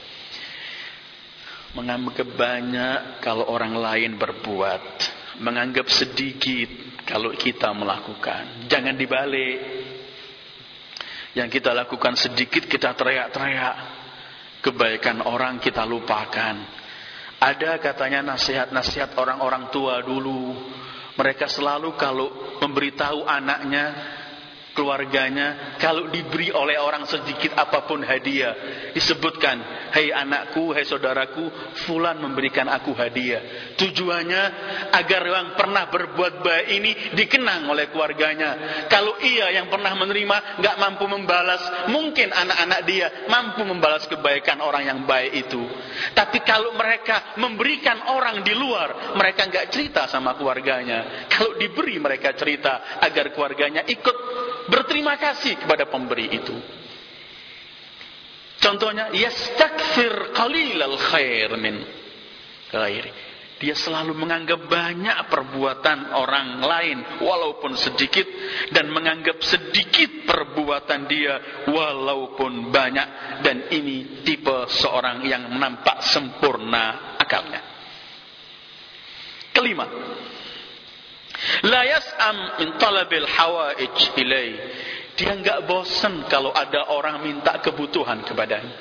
Menganggap banyak kalau orang lain berbuat, menganggap sedikit kalau kita melakukan. Jangan dibalik. Yang kita lakukan sedikit kita teriak-teriak, kebaikan orang kita lupakan. Ada katanya nasihat-nasihat orang-orang tua dulu. Mereka selalu kalau memberitahu anaknya, keluarganya, kalau diberi oleh orang sedikit apapun hadiah, disebutkan, hei anakku, hei saudaraku, fulan memberikan aku hadiah. Tujuannya agar yang pernah berbuat baik ini dikenang oleh keluarganya. Kalau ia yang pernah menerima nggak mampu membalas, mungkin anak-anak dia mampu membalas kebaikan orang yang baik itu. Tapi kalau mereka memberikan orang di luar, mereka nggak cerita sama keluarganya. Kalau diberi, mereka cerita agar keluarganya ikut berterima kasih kepada pemberi itu. Contohnya, yastakthir qalilal khair min ghairi. Dia selalu menganggap banyak perbuatan orang lain walaupun sedikit, dan menganggap sedikit perbuatan dia walaupun banyak. Dan ini tipe seorang yang nampak sempurna akalnya. Kelima, La yas'am min talabil hawaij ilai. Dia enggak bosan kalau ada orang minta kebutuhan kepadanya.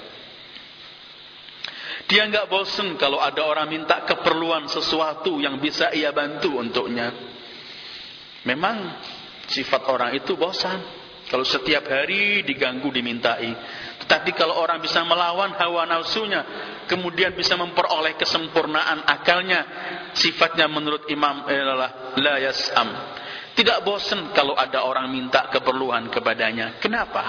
Dia enggak bosan kalau ada orang minta keperluan sesuatu yang bisa ia bantu untuknya. Memang sifat orang itu bosan kalau setiap hari diganggu dimintai. Tetapi kalau orang bisa melawan hawa nafsunya, kemudian bisa memperoleh kesempurnaan akalnya, sifatnya menurut Imam adalah la yas'am. Tidak bosan kalau ada orang minta keperluan kepadanya. Kenapa?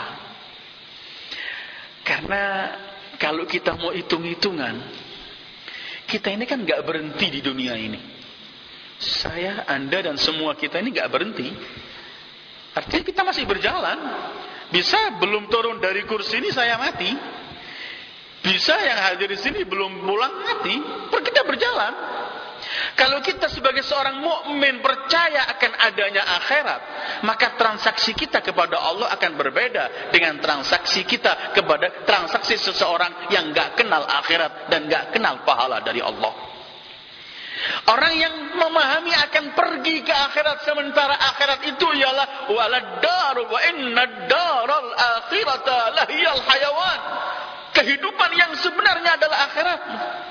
Karena kalau kita mau hitung-hitungan, kita ini kan gak berhenti di dunia ini. Saya, Anda, dan semua kita ini gak berhenti. Artinya kita masih berjalan. Bisa belum turun dari kursi ini saya mati. Bisa yang hadir di sini belum pulang mati. Kita berjalan. Kalau kita sebagai seorang mukmin percaya akan adanya akhirat, maka transaksi kita kepada Allah akan berbeda dengan transaksi kita kepada transaksi seseorang yang gak kenal akhirat dan gak kenal pahala dari Allah. Orang yang memahami akan pergi ke akhirat, sementara akhirat itu ialah walad-dar wa inna daral akhirata lahiyal hayawan. Kehidupan yang sebenarnya adalah akhirat.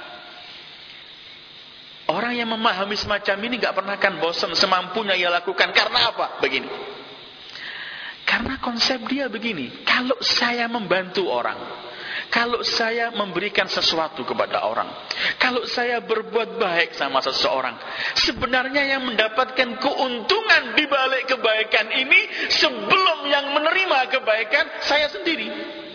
Orang yang memahami semacam ini gak pernah akan bosan, semampunya ia lakukan. Karena apa? Begini. Karena konsep dia begini, kalau saya membantu orang, kalau saya memberikan sesuatu kepada orang, kalau saya berbuat baik sama seseorang, sebenarnya yang mendapatkan keuntungan di balik kebaikan ini sebelum yang menerima kebaikan saya sendiri.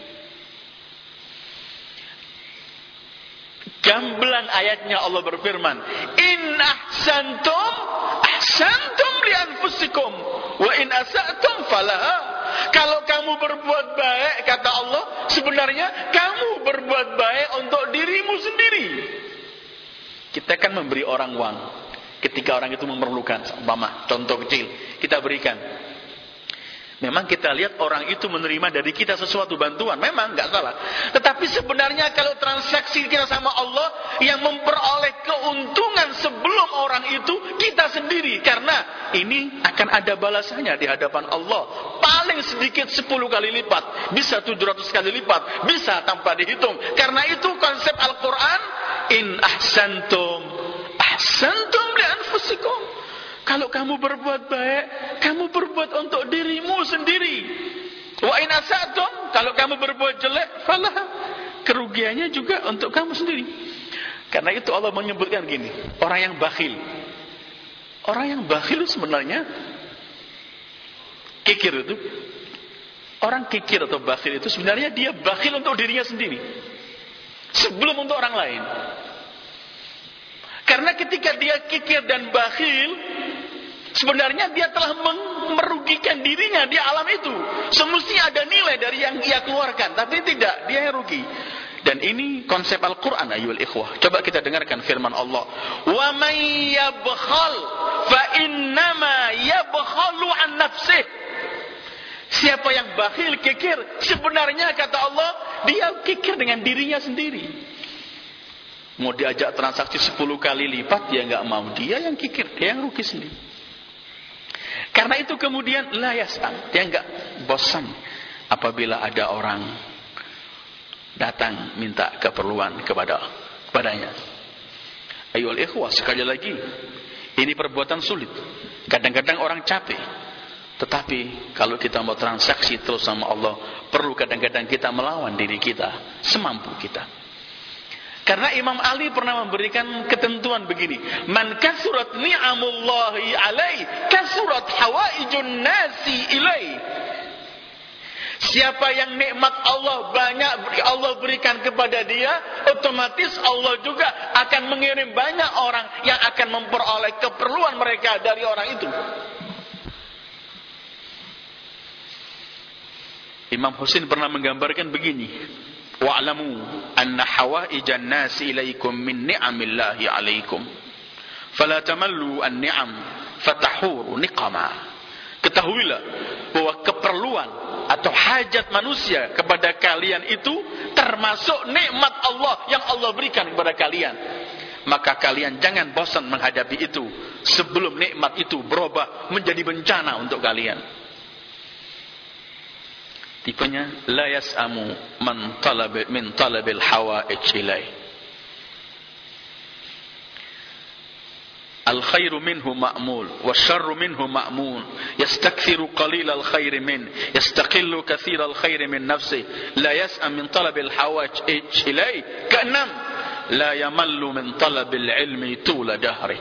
Gamblang ayatnya Allah berfirman, in ahsantum ahsantum li anfusikum wa in asa'tum falaha. Kalau kamu berbuat baik, kata Allah, sebenarnya kamu berbuat baik untuk dirimu sendiri. Kita kan memberi orang uang ketika orang itu memerlukan. Umpama contoh kecil, kita berikan. Memang kita lihat orang itu menerima dari kita sesuatu bantuan, memang nggak salah. Tetapi sebenarnya kalau transaksi kita sama Allah, yang memperoleh keuntungan sebelum orang itu kita sendiri. Karena ini akan ada balasannya di hadapan Allah. Paling sedikit sepuluh kali lipat, bisa tujuh ratus kali lipat, bisa tanpa dihitung. Karena itu konsep Al-Quran, in ahsantum ahsantum li anfusikum. Kalau kamu berbuat baik, kamu berbuat untuk dirimu sendiri. Wa in asa'tum, kalau kamu berbuat jelek, falah, kerugiannya juga untuk kamu sendiri. Karena itu Allah menyebutkan gini, orang yang bakhil. Orang yang bakhil sebenarnya kikir itu. Orang kikir atau bakhil itu sebenarnya dia bakhil untuk dirinya sendiri, sebelum untuk orang lain. Karena ketika dia kikir dan bakhil, sebenarnya dia telah merugikan dirinya di alam itu. Semestinya ada nilai dari yang ia keluarkan, tapi tidak, dia yang rugi. Dan ini konsep Al-Quran, ayyuhal ikhwah. Coba kita dengarkan firman Allah. Wa man yabkhal fa innama yabkhalu an nafsih. Siapa yang bakhil, kikir, sebenarnya kata Allah, dia kikir dengan dirinya sendiri. Mau diajak transaksi sepuluh kali lipat, dia enggak mau. Dia yang kikir, dia yang rugi sendiri. Karena itu kemudian la yas'am, dia enggak bosan apabila ada orang datang minta keperluan kepada kepadanya. Ayyuhal ikhwah, sekali lagi, ini perbuatan sulit. Kadang-kadang orang capek. Tetapi kalau kita mau transaksi terus sama Allah, perlu kadang-kadang kita melawan diri kita semampu kita. Karena Imam Ali pernah memberikan ketentuan begini, man kasurat ni'amullahi alai kasurat hawaijun nasi ilai. Siapa yang nikmat Allah banyak Allah berikan kepada dia, otomatis Allah juga akan mengirim banyak orang yang akan memperoleh keperluan mereka dari orang itu. Imam Husain pernah menggambarkan begini, wa'lamu anna hawaijan nasi ilaikum min ni'amillahi alaikum fala tamallu an-ni'am fatahuru niqama. Ketahuilah bahwa keperluan atau hajat manusia kepada kalian itu termasuk nikmat Allah yang Allah berikan kepada kalian. maka kalian jangan bosan menghadapi itu sebelum nikmat itu berubah menjadi bencana untuk kalian. Tipenya la yas'amu man talab min talabil hawaij ilai. Al khairu minhu ma'mul wasyarru minhu ma'mun yastakthiru qalilal khairi min yastaqillu kathiral khairi min nafsi la yas'am min talabil hawaij ilai. Keenam, la yamallu min talabil ilmi tula dahri.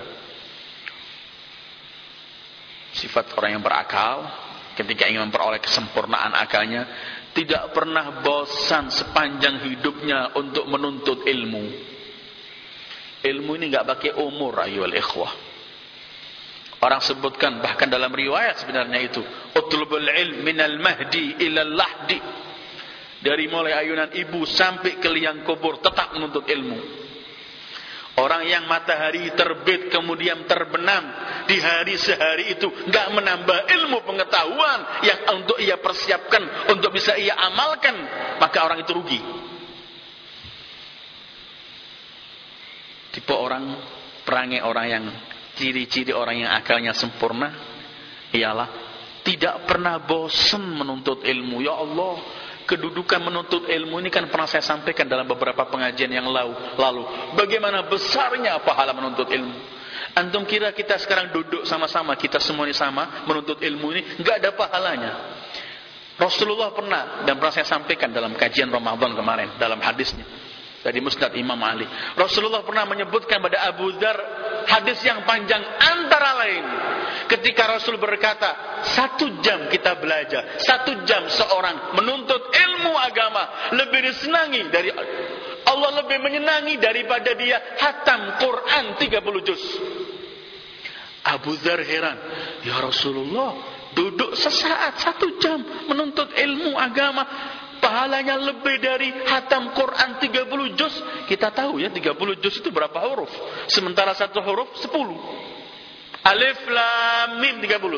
Sifat orang yang berakal ketika ingin memperoleh kesempurnaan akalnya tidak pernah bosan sepanjang hidupnya untuk menuntut ilmu. Ilmu ini enggak pakai umur, ayyuhal ikhwah. Orang sebutkan bahkan dalam riwayat sebenarnya itu, utlubul ilm minal mahdi ilal lahdi. Dari mulai ayunan ibu sampai ke liang kubur tetap menuntut ilmu. Orang yang matahari terbit kemudian terbenam di hari sehari itu enggak menambah ilmu pengetahuan yang untuk ia persiapkan, untuk bisa ia amalkan, maka orang itu rugi. Tipe orang, perangai orang yang, ciri-ciri orang yang akalnya sempurna ialah tidak pernah bosan menuntut ilmu. Ya Allah, kedudukan menuntut ilmu ini kan pernah saya sampaikan dalam beberapa pengajian yang lalu. Bagaimana besarnya pahala menuntut ilmu. Antum kira kita sekarang duduk sama-sama, kita semua ini sama menuntut ilmu ini, enggak ada pahalanya. Rasulullah pernah, dan pernah saya sampaikan dalam kajian Ramadan kemarin, dalam hadisnya dari Musnad Imam Ali. Rasulullah pernah menyebutkan pada Abu Dzar hadis yang panjang, antara lain ketika Rasul berkata, satu jam kita belajar, satu jam seorang menuntut ilmu agama lebih disenangi dari Allah, lebih menyenangi daripada dia hatam Quran tiga puluh juz. Abu Dzar heran, ya Rasulullah, duduk sesaat satu jam menuntut ilmu agama pahalanya lebih dari hatam Quran tiga puluh juz. Kita tahu ya tiga puluh juz itu berapa huruf? Sementara satu huruf sepuluh. Alif lam mim tiga puluh.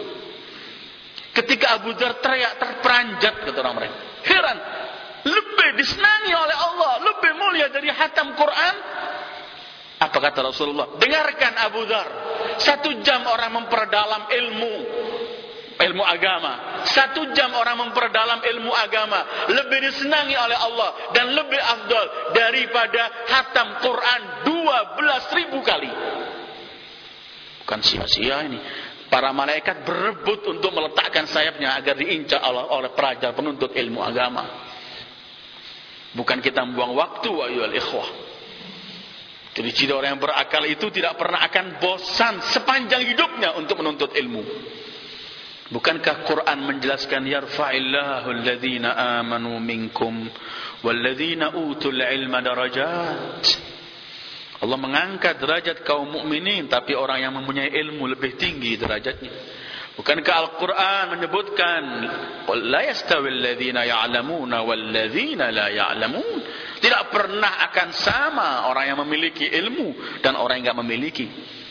Ketika Abu Dzar teriak terperanjat kata orang mereka, heran, lebih disenangi oleh Allah, lebih mulia dari hatam Quran. Apa kata Rasulullah? Dengarkan Abu Dzar, satu jam orang memperdalam ilmu ilmu agama, satu jam orang memperdalam ilmu agama lebih disenangi oleh Allah dan lebih afdal daripada hatam Quran dua belas ribu kali. Bukan sia-sia ini. Para malaikat berebut untuk meletakkan sayapnya agar diincar oleh pelajar penuntut ilmu agama. Bukan kita membuang waktu, ayyuhal ikhwah. Jadi ciri orang yang berakal itu tidak pernah akan bosan sepanjang hidupnya untuk menuntut ilmu. Bukankah Quran menjelaskan yarfa'illahu alladhina amanu minkum walladhina utul ilma darajat. Allah mengangkat derajat kaum mukminin, tapi orang yang mempunyai ilmu lebih tinggi derajatnya. Bukankah Al-Quran menyebutkan la yastawil ladzina ya'lamuna walladhina la ya'lamun. Tidak pernah akan sama orang yang memiliki ilmu dan orang yang enggak memiliki.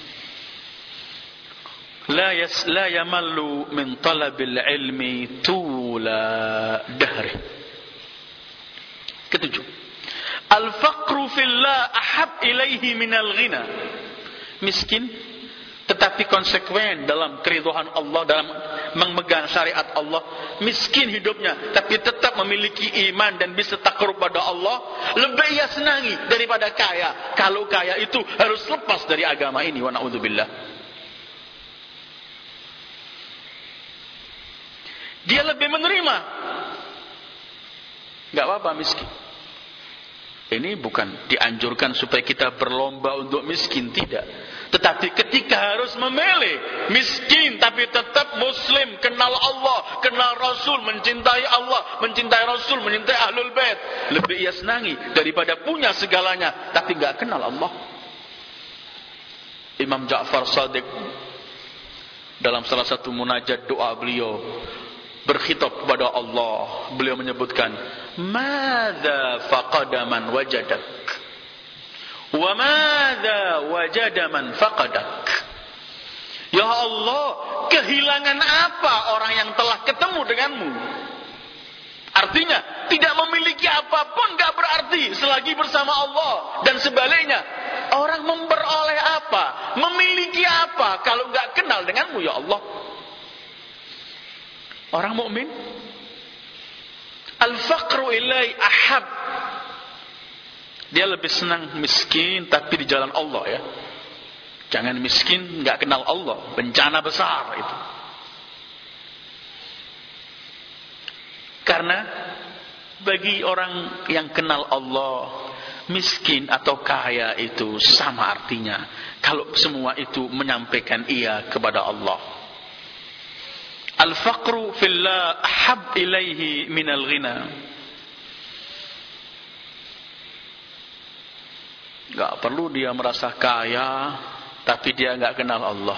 La yas la yamallu min talabil ilmi tula dahri. Ketujuh, al-faqru fillah ahab ilaihi minal ghina. Miskin tetapi konsekuen dalam keridhaan Allah, dalam memegang syariat Allah. Miskin hidupnya tapi tetap memiliki iman dan bisa takarub pada Allah, lebih ia senangi daripada kaya. Kalau kaya itu harus lepas dari agama ini, wa na'udzubillah. Dia lebih menerima. Enggak apa-apa miskin. Ini bukan dianjurkan supaya kita berlomba untuk miskin, tidak. Tetapi ketika harus memilih miskin tapi tetap muslim, kenal Allah, kenal Rasul, mencintai Allah, mencintai Rasul, mencintai Ahlul Bait, lebih ia senangi daripada punya segalanya tapi enggak kenal Allah. Imam Ja'far Shadiq dalam salah satu munajat doa beliau berkhitab kepada Allah, beliau menyebutkan, madza faqada man wajadak wa madza wajada man faqadak. Ya Allah, kehilangan apa orang yang telah ketemu denganmu? Artinya tidak memiliki apapun enggak berarti selagi bersama Allah, dan sebaliknya Orang memperoleh apa? Memiliki apa kalau enggak kenal denganmu ya Allah? Orang mukmin al-faqru ilai ahab. Dia lebih senang miskin tapi di jalan Allah ya. Jangan miskin enggak kenal Allah, bencana besar itu. Karena bagi orang yang kenal Allah, miskin atau kaya itu sama artinya. Kalau semua itu menyampaikan iya kepada Allah. Al-faqru fillah ahab ilaihi minal ghina. Gak perlu dia merasa kaya, tapi dia gak kenal Allah.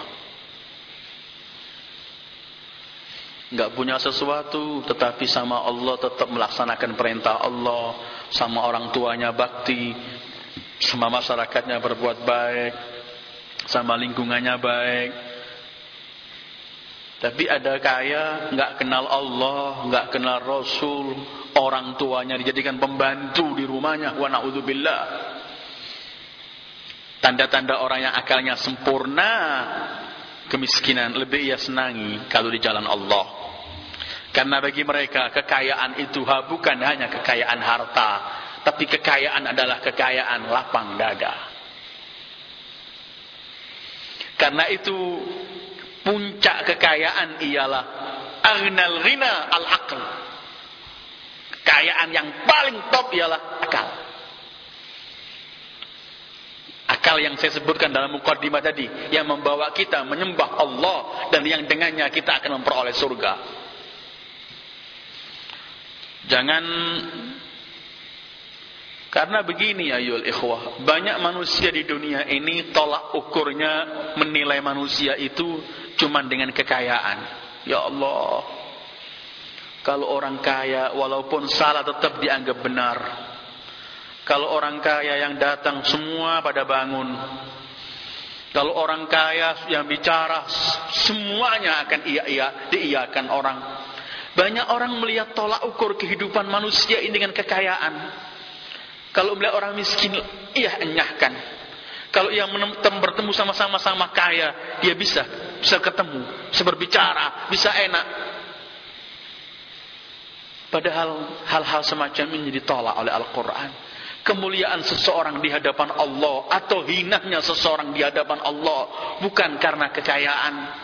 Gak punya sesuatu, tetapi sama Allah tetap melaksanakan perintah Allah, sama orang tuanya bakti, sama masyarakatnya berbuat baik, sama lingkungannya baik. Tapi ada kaya, gak kenal Allah, gak kenal Rasul, orang tuanya dijadikan pembantu di rumahnya, wa na'udzubillah. Tanda-tanda orang yang akalnya sempurna, kemiskinan lebih ia senangi kalau di jalan Allah. Karena bagi mereka kekayaan itu bukan hanya kekayaan harta, tapi kekayaan adalah kekayaan lapang dada. Karena itu puncak kekayaan ialah aghnal ghina al-aql. Kekayaan yang paling top ialah akal. Akal yang saya sebutkan dalam mukaddimah tadi, yang membawa kita menyembah Allah dan yang dengannya kita akan memperoleh surga. Jangan, karena begini ayol ikhwah, banyak manusia di dunia ini tolak ukurnya menilai manusia itu cuma dengan kekayaan. Ya Allah, kalau orang kaya walaupun salah tetap dianggap benar. Kalau orang kaya yang datang semua pada bangun. Kalau orang kaya yang bicara semuanya akan iya-iya, diiyakan orang. Banyak orang melihat tolak ukur kehidupan manusia ini dengan kekayaan. Kalau melihat orang miskin, iya enyahkan. Kalau yang bertemu sama-sama sama kaya, dia bisa bisa ketemu, bisa berbicara, bisa enak. Padahal hal-hal semacam ini ditolak oleh Al-Quran. Kemuliaan seseorang di hadapan Allah atau hinanya seseorang di hadapan Allah bukan karena kekayaan.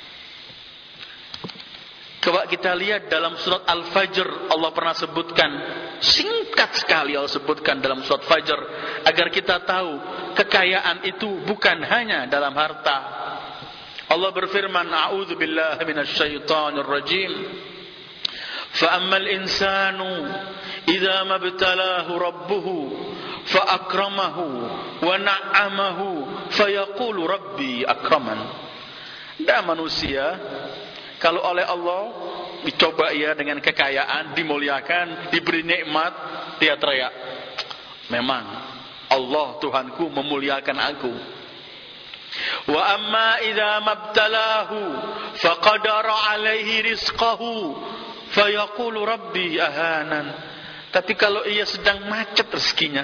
Coba kita lihat dalam surat Al-Fajr, Allah pernah sebutkan, singkat sekali Allah sebutkan dalam surat Fajr, agar kita tahu kekayaan itu bukan hanya dalam harta. Allah berfirman, A'udzu billahi minasy syaithanir rajim. Fa ammal insanu idza mabtalahu rabbuhu fa akramahu wa na'amahu fayaqulu rabbi akraman. Dan manusia kalau oleh Allah dicoba ia dengan kekayaan, dimuliakan, diberi nikmat, dia teriak, memang Allah Tuhanku memuliakan aku. Wa amma idza mabtalahu faqadara alaihi rizqahu fayaqulu rabbi ahanan. Tapi kalau ia sedang macet rezekinya,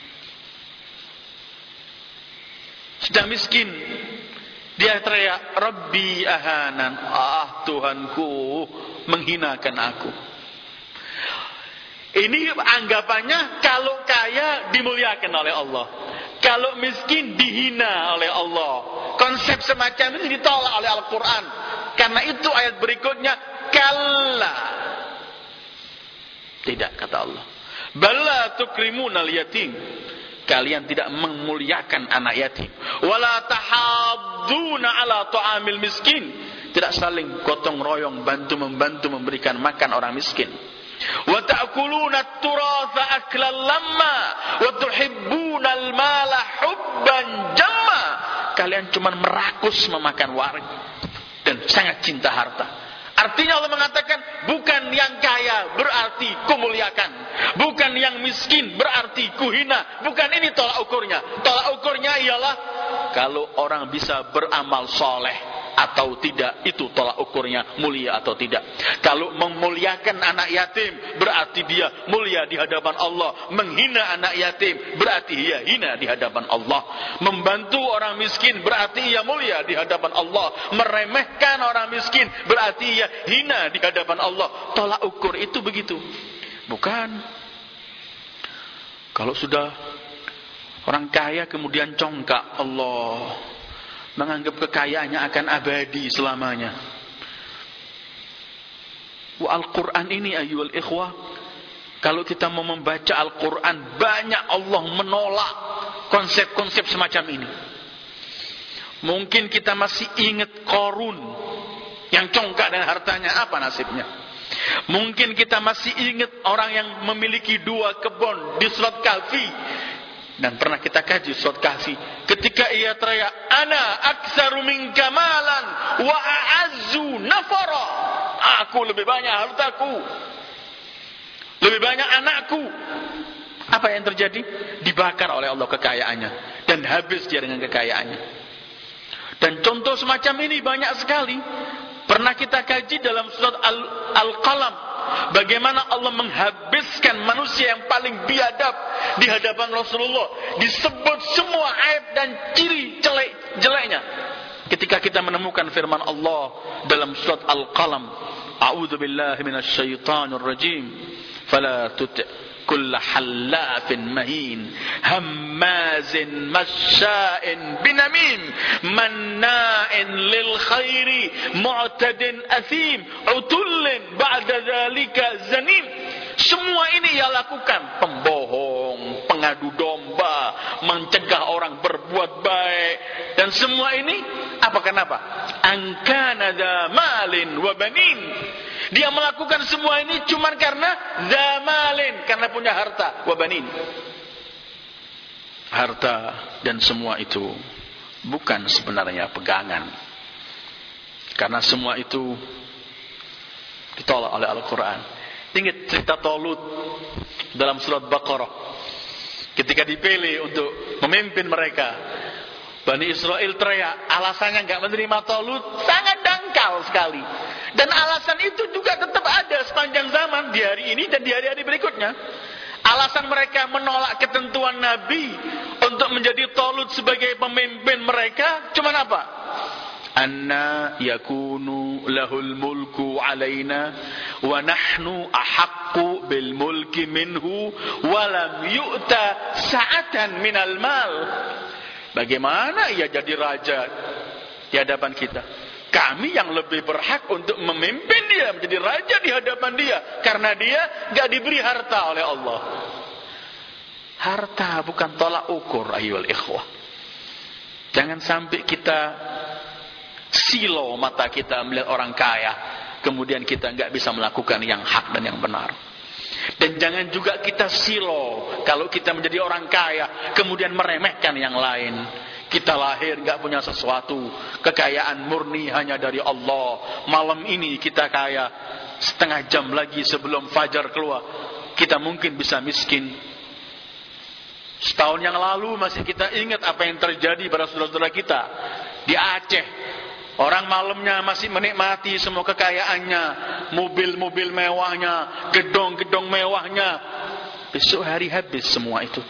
sedang miskin, dia teriak, Rabbi ahanan, ah Tuhanku menghinakan aku. Ini anggapannya kalau kaya dimuliakan oleh Allah, kalau miskin dihina oleh Allah. Konsep semacam ini ditolak oleh Al-Quran. Karena itu ayat berikutnya, kalla. Tidak, kata Allah. Bala tukrimunal yatim. Kalian tidak memuliakan anak yatim. Wala tahadduna ala ta'amil miskin. Tidak saling gotong royong, bantu membantu memberikan makan orang miskin. Wa ta'kuluna at-turatha aklan lamma wa tuhibbuna al-mala hubban jamma. Kalian cuma merakus memakan waring dan sangat cinta harta. Artinya Allah mengatakan, bukan yang kaya berarti kumuliakan, bukan yang miskin berarti kuhina. Bukan ini tolak ukurnya. Tolak ukurnya ialah kalau orang bisa beramal soleh, atau tidak, itu tolak ukurnya mulia atau tidak. Kalau memuliakan anak yatim berarti dia mulia di hadapan Allah. Menghina anak yatim berarti dia hina di hadapan Allah. Membantu orang miskin berarti ia mulia di hadapan Allah. Meremehkan orang miskin berarti ia hina di hadapan Allah. Tolak ukur itu begitu. Bukan kalau sudah orang kaya kemudian congkak, Allah menganggap kekayaannya akan abadi selamanya. Wa Al-Quran ini ayyuhal ikhwah, kalau kita mau membaca Al-Quran, banyak Allah menolak konsep-konsep semacam ini. Mungkin kita masih ingat Qarun yang congkak dengan hartanya, apa nasibnya? Mungkin kita masih ingat orang yang memiliki dua kebun di surat Kahfi. Dan pernah kita kaji surat Kahfi, ketika ia teriak, ana aktsaru minka malan wa a'azzu nafara, aku lebih banyak hartaku, lebih banyak anakku. Apa yang terjadi? Dibakar oleh Allah kekayaannya dan habis dia dengan kekayaannya. Dan contoh semacam ini banyak sekali. Pernah kita kaji dalam surat Al-Qalam, bagaimana Allah menghabiskan manusia yang paling biadab di hadapan Rasulullah. Disebut semua aib dan ciri jelek jeleknya. Ketika kita menemukan firman Allah dalam surat Al-Qalam, a'udzu billahi minasyaitonir rajim, fala tuti' kulla hallafin mahin hammazin masya'in binamim manna'in lil khairi mu'tadin athim utullin ba'da dzalika zanim. Semua ini ia lakukan, pembohong, pengadu domba, mencegah orang berbuat baik, dan semua ini apa kenapa? Angkana dza malin wa banin. Dia melakukan semua ini cuma karena zamalin, karena punya harta, wabanin. Harta dan semua itu bukan sebenarnya pegangan. Karena semua itu ditolak oleh Al-Quran. Ingat cerita Talut dalam surat Baqarah. Ketika dipilih untuk memimpin mereka, Bani Israel teriak, alasannya enggak menerima Talut sangat dangkal sekali. Dan alasan itu juga tetap ada sepanjang zaman, di hari ini dan di hari-hari berikutnya. Alasan mereka menolak ketentuan Nabi untuk menjadi Talut sebagai pemimpin mereka cuma apa? Anna yakunu lahul mulku alaina wa nahnu ahaqqu bil mulki minhu wa lam yu'ta sa'atan minal mal. Bagaimana ia jadi raja di hadapan kita? Kami yang lebih berhak untuk memimpin dia, menjadi raja di hadapan dia, karena dia gak diberi harta oleh Allah. Harta bukan tolak ukur, ayyuhal ikhwah. Jangan sampai kita silo mata kita melihat orang kaya, kemudian kita gak bisa melakukan yang hak dan yang benar. Dan jangan juga kita silo kalau kita menjadi orang kaya kemudian meremehkan yang lain. Kita lahir gak punya sesuatu, kekayaan murni hanya dari Allah. Malam ini kita kaya, setengah jam lagi sebelum fajar keluar kita mungkin bisa miskin. Setahun yang lalu masih kita ingat apa yang terjadi pada saudara-saudara kita di Aceh. Orang malamnya masih menikmati semua kekayaannya, mobil-mobil mewahnya, gedung-gedung mewahnya. Besok hari habis semua itu.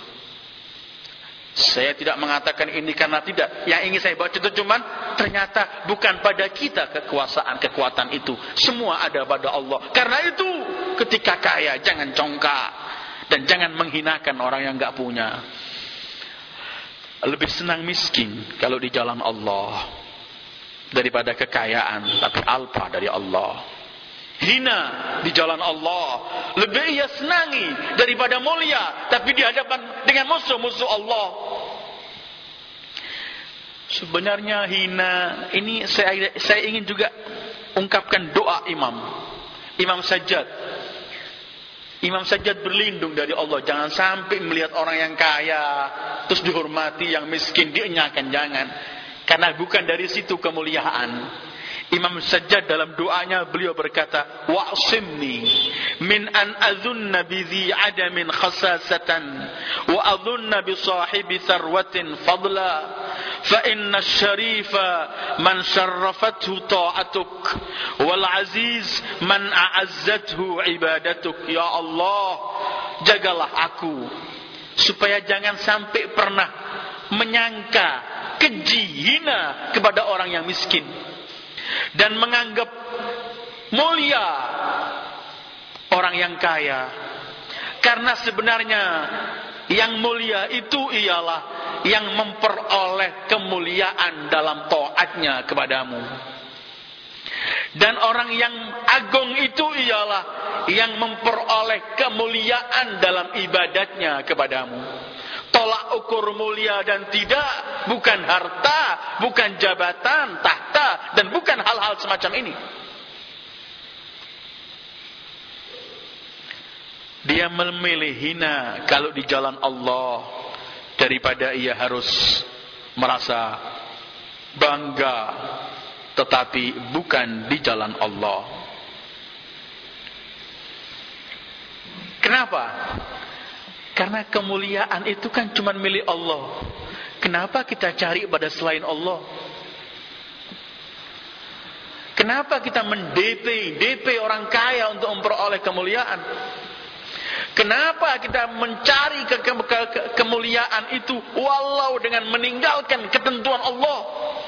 Saya tidak mengatakan ini karena tidak. Yang ingin saya baca itu cuman ternyata bukan pada kita kekuasaan, kekuatan itu. Semua ada pada Allah. Karena itu ketika kaya jangan congkak dan jangan menghinakan orang yang enggak punya. Lebih senang miskin kalau di jalan Allah daripada kekayaan tapi alpa dari Allah. Hina di jalan Allah lebih ia senangi daripada mulia tapi di hadapan dengan musuh-musuh Allah. Sebenarnya hina ini saya saya ingin juga ungkapkan doa Imam Imam Sajjad. Imam Sajjad berlindung dari Allah, jangan sampai melihat orang yang kaya terus dihormati, yang miskin dienyakan, jangan. Karena bukan dari situ kemuliaan. Imam Sajjad dalam doanya beliau berkata, wa'simni min an adhunna bi dhi adamin khasasatan wa adhunna bi sahibi tharwatin fadla fa inna syarifa man syarrafathu ta'atuk wal aziz man a'azzathu ibadatuk. Ya Allah, jagalah aku supaya jangan sampai pernah menyangka keji, hina kepada orang yang miskin, dan menganggap mulia orang yang kaya. Karena sebenarnya yang mulia itu ialah yang memperoleh kemuliaan dalam taatnya kepadamu. Dan orang yang agung itu ialah yang memperoleh kemuliaan dalam ibadatnya kepadamu. Tolak ukur mulia dan tidak bukan harta, bukan jabatan, tahta, dan bukan hal-hal semacam ini. Dia memilih hina kalau di jalan Allah daripada ia harus merasa bangga tetapi bukan di jalan Allah. Kenapa? Karena kemuliaan itu kan cuma milik Allah. Kenapa kita cari pada selain Allah? Kenapa kita mend-D P D P orang kaya untuk memperoleh kemuliaan? Kenapa kita mencari ke ke ke ke kemuliaan itu walau dengan meninggalkan ketentuan Allah?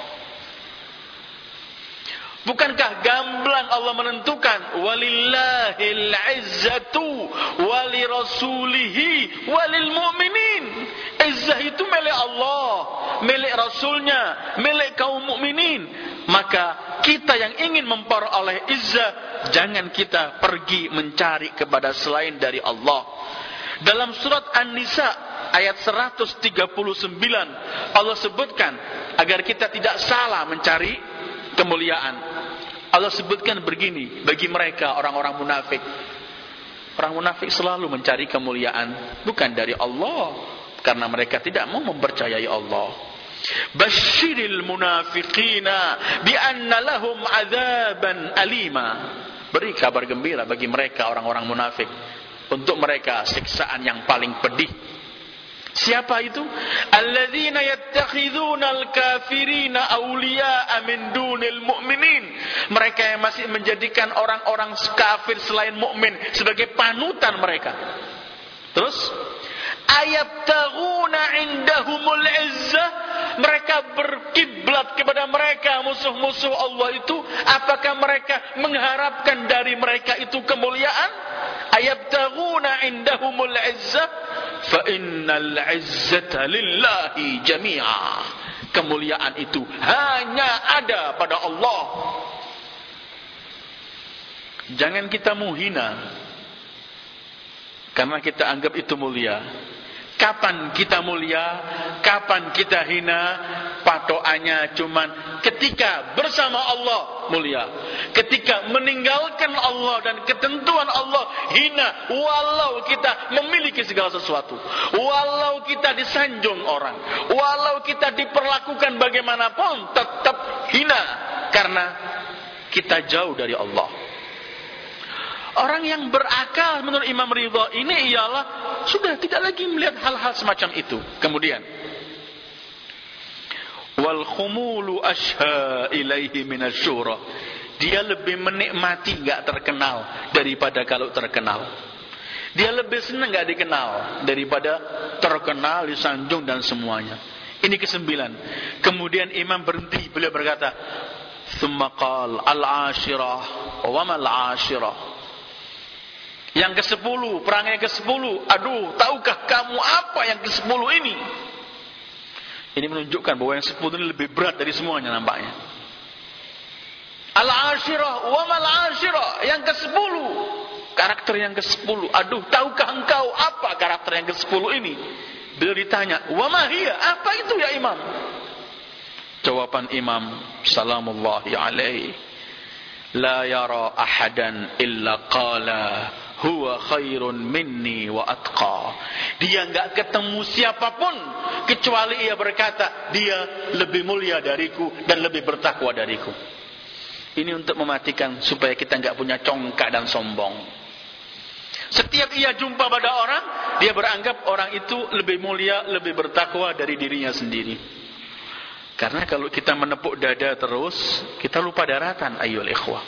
Bukankah gamblang Allah menentukan walillahil izzatu walirasulihi walil mu'minin. Izzah itu milik Allah, milik Rasulnya, milik kaum mukminin. Maka kita yang ingin memperoleh izzah, jangan kita pergi mencari kepada selain dari Allah. Dalam surat An-Nisa ayat seratus tiga puluh sembilan Allah sebutkan agar kita tidak salah mencari kemuliaan. Allah sebutkan begini bagi mereka orang-orang munafik. Orang munafik selalu mencari kemuliaan bukan dari Allah, karena mereka tidak mau mempercayai Allah. Basyiril munafiqina bi anna lahum adzaban alima. Beri kabar gembira bagi mereka orang-orang munafik, untuk mereka siksaan yang paling pedih. Siapa itu? Alladzina yattakhiduna al-kafirina awliya'a min dunil mu'minin. Mereka yang masih menjadikan orang-orang kafir selain mukmin sebagai panutan mereka. Terus, ayabtaghuna indahumul izzah. Mereka berkiblat kepada mereka musuh-musuh Allah itu. Apakah mereka mengharapkan dari mereka itu kemuliaan? Ayabtaghuna indahumul izzah. Fa innal izzata lillahi jami'a. Kemuliaan itu hanya ada pada Allah. Jangan kita menghina karena kita anggap itu mulia. Kapan kita mulia, kapan kita hina, patokannya cuman ketika bersama Allah mulia. Ketika meninggalkan Allah dan ketentuan Allah hina, walau kita memiliki segala sesuatu, walau kita disanjung orang, walau kita diperlakukan bagaimanapun, tetap hina karena kita jauh dari Allah. Orang yang berakal menurut Imam Ridha ini ialah sudah tidak lagi melihat hal-hal semacam itu. Kemudian wal khumulu asha ilaihi minasyura. Dia lebih menikmati enggak terkenal daripada kalau terkenal. Dia lebih senang enggak dikenal daripada terkenal, disanjung dan semuanya. Ini kesembilan. Kemudian Imam berhenti, beliau berkata, "Tsumma qala al-ashirah wa mal ashirah." Yang kesepuluh, perang yang kesepuluh. Aduh, tahukah kamu apa yang kesepuluh ini? Ini menunjukkan bahwa yang sepuluh ini lebih berat dari semuanya nampaknya. Al-ashirah wa mal ashirah. Yang kesepuluh, karakter yang kesepuluh. Aduh, tahukah engkau apa karakter yang kesepuluh ini? Beliau ditanya, wa ma hiya? Apa itu ya Imam? Jawaban Imam salamullahi alaihi, la yara ahadan illa qala huwa khairun minni wa atqa. Dia enggak ketemu siapapun kecuali ia berkata dia lebih mulia dariku dan lebih bertakwa dariku. Ini untuk mematikan supaya kita enggak punya congkak dan sombong. Setiap ia jumpa pada orang, dia beranggap orang itu lebih mulia, lebih bertakwa dari dirinya sendiri. Karena kalau kita menepuk dada terus, kita lupa daratan, ayyul ikhwah.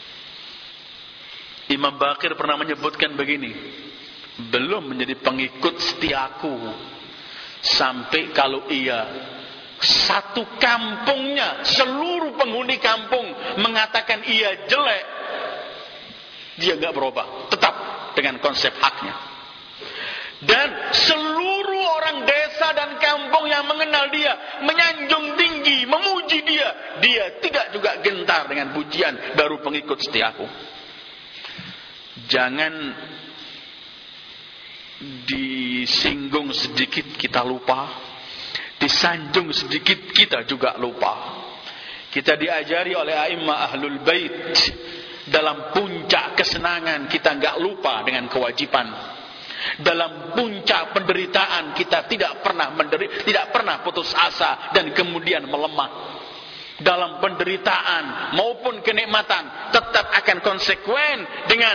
Imam Baqir pernah menyebutkan begini, belum menjadi pengikut setiaku sampai kalau ia satu kampungnya, seluruh penghuni kampung mengatakan ia jelek, dia enggak berubah, tetap dengan konsep haknya. Dan seluruh orang desa dan kampung yang mengenal dia, menyanjung tinggi, memuji dia, dia tidak juga gentar dengan pujian, baru pengikut setiaku. Jangan disinggung sedikit kita lupa, disanjung sedikit kita juga lupa. Kita diajari oleh a'immah ahlul bait, dalam puncak kesenangan kita enggak lupa dengan kewajiban. Dalam puncak penderitaan kita tidak pernah menderita, tidak pernah putus asa dan kemudian melemah. Dalam penderitaan maupun kenikmatan tetap akan konsekuen dengan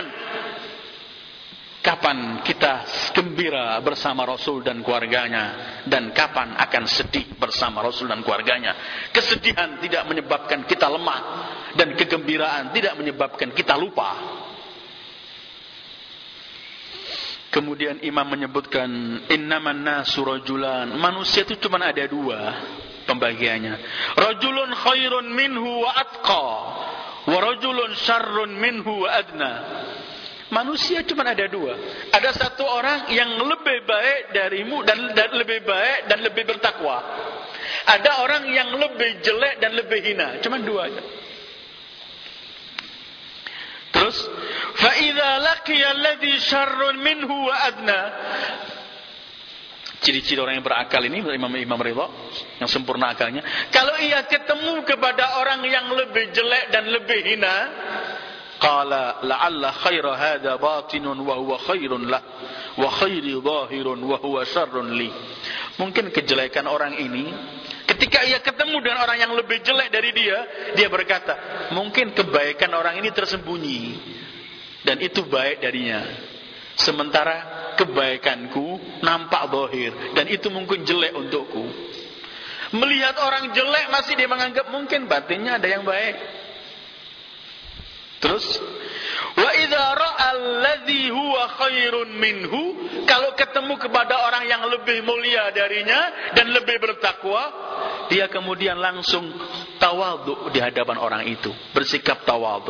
kapan kita gembira bersama Rasul dan keluarganya, dan kapan akan sedih bersama Rasul dan keluarganya. Kesedihan tidak menyebabkan kita lemah, dan kegembiraan tidak menyebabkan kita lupa. Kemudian imam menyebutkan, innaman nasu rajulan, manusia itu cuma ada dua pembagiannya. Rajulun khairun minhu wa atqa, wa rajulun syarrun minhu wa adna. Manusia cuma ada dua. Ada satu orang yang lebih baik darimu dan, dan lebih baik dan lebih bertakwa. Ada orang yang lebih jelek dan lebih hina. Cuma dua aja. Terus, fa idza laqiya alladhi syarrun minhu wa adna. Ciri-ciri orang yang berakal ini, Imam Imam Ridha, yang sempurna akalnya. Kalau ia ketemu kepada orang yang lebih jelek dan lebih hina, qala la'alla khaira hadha batinun wa huwa khairun lah, wa khairi zahirun wa huwa syarrun li. Mungkin kejelekan orang ini, ketika ia ketemu dengan orang yang lebih jelek dari dia, dia berkata, mungkin kebaikan orang ini tersembunyi dan itu baik darinya, sementara kebaikanku nampak zahir dan itu mungkin jelek untukku. Melihat orang jelek masih dia menganggap mungkin batinnya ada yang baik. Terus, wa idza ra'a alladhi huwa khairun minhu, kalau ketemu kepada orang yang lebih mulia darinya dan lebih bertakwa, dia kemudian langsung tawadhu di hadapan orang itu, bersikap tawadhu.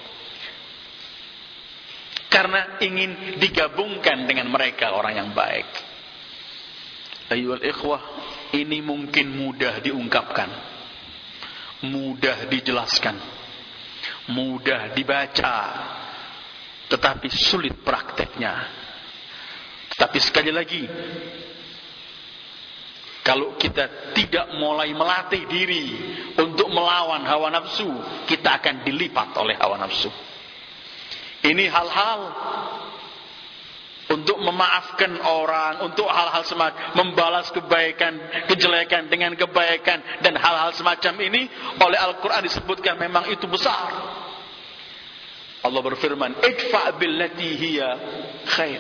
Karena ingin digabungkan dengan mereka orang yang baik. Ayyuhal ikhwah, ini mungkin mudah diungkapkan, mudah dijelaskan, mudah dibaca, tetapi sulit prakteknya. Tetapi sekali lagi, kalau kita tidak mulai melatih diri untuk melawan hawa nafsu, kita akan dilipat oleh hawa nafsu. Ini hal-hal untuk memaafkan orang, untuk hal-hal semacam membalas kebaikan, kejelekan dengan kebaikan, dan hal-hal semacam ini oleh Al-Quran disebutkan memang itu besar. Allah berfirman, idfa' billati hiya khair.